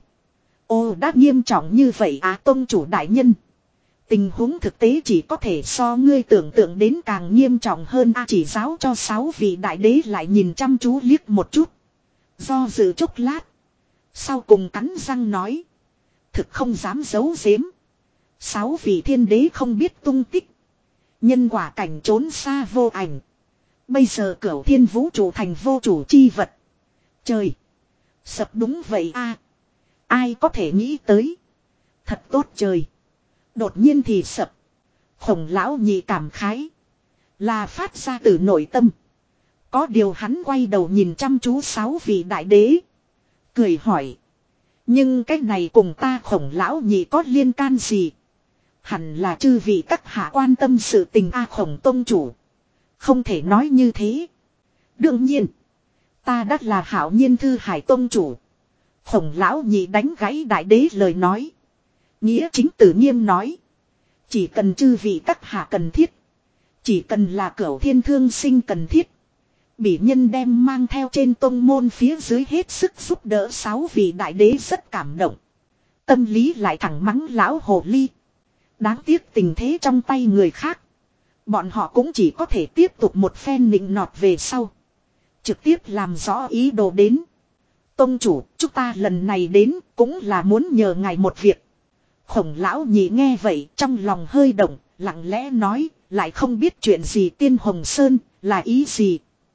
Ô đã nghiêm trọng như vậy á tông chủ đại nhân. Tình huống thực tế chỉ có thể so ngươi tưởng tượng đến càng nghiêm trọng hơn a chỉ giáo cho sáu vị đại đế lại nhìn chăm chú liếc một chút. Do dự chốc lát. Sau cùng cắn răng nói. Thực không dám giấu giếm. Sáu vị thiên đế không biết tung tích. Nhân quả cảnh trốn xa vô ảnh. Bây giờ cửu thiên vũ trụ thành vô chủ chi vật. Trời. Sập đúng vậy a. Ai có thể nghĩ tới. Thật tốt trời. Đột nhiên thì sập. Khổng lão nhị cảm khái. Là phát ra từ nội tâm. Có điều hắn quay đầu nhìn chăm chú sáu vị đại đế. Cười hỏi. Nhưng cái này cùng ta Khổng lão nhị có liên can gì? Hẳn là chư vị các hạ quan tâm sự tình a Khổng tông chủ. Không thể nói như thế. Đương nhiên. Ta đã là hạo nhiên thư hải tông chủ. Khổng lão nhị đánh gãy đại đế lời nói. Nghĩa chính tử nghiêm nói. Chỉ cần chư vị các hạ cần thiết. Chỉ cần là cửu thiên thương sinh cần thiết. Bỉ nhân đem mang theo trên tông môn phía dưới hết sức giúp đỡ sáu vị đại đế rất cảm động. Tâm lý lại thẳng mắng lão hồ ly. Đáng tiếc tình thế trong tay người khác. Bọn họ cũng chỉ có thể tiếp tục một phen nịnh nọt về sau. Trực tiếp làm rõ ý đồ đến. Tông chủ, chúng ta lần này đến cũng là muốn nhờ ngài một việc. Khổng lão nhị nghe vậy trong lòng hơi động, lặng lẽ nói, lại không biết chuyện gì Tiên Hồng Sơn, là ý gì.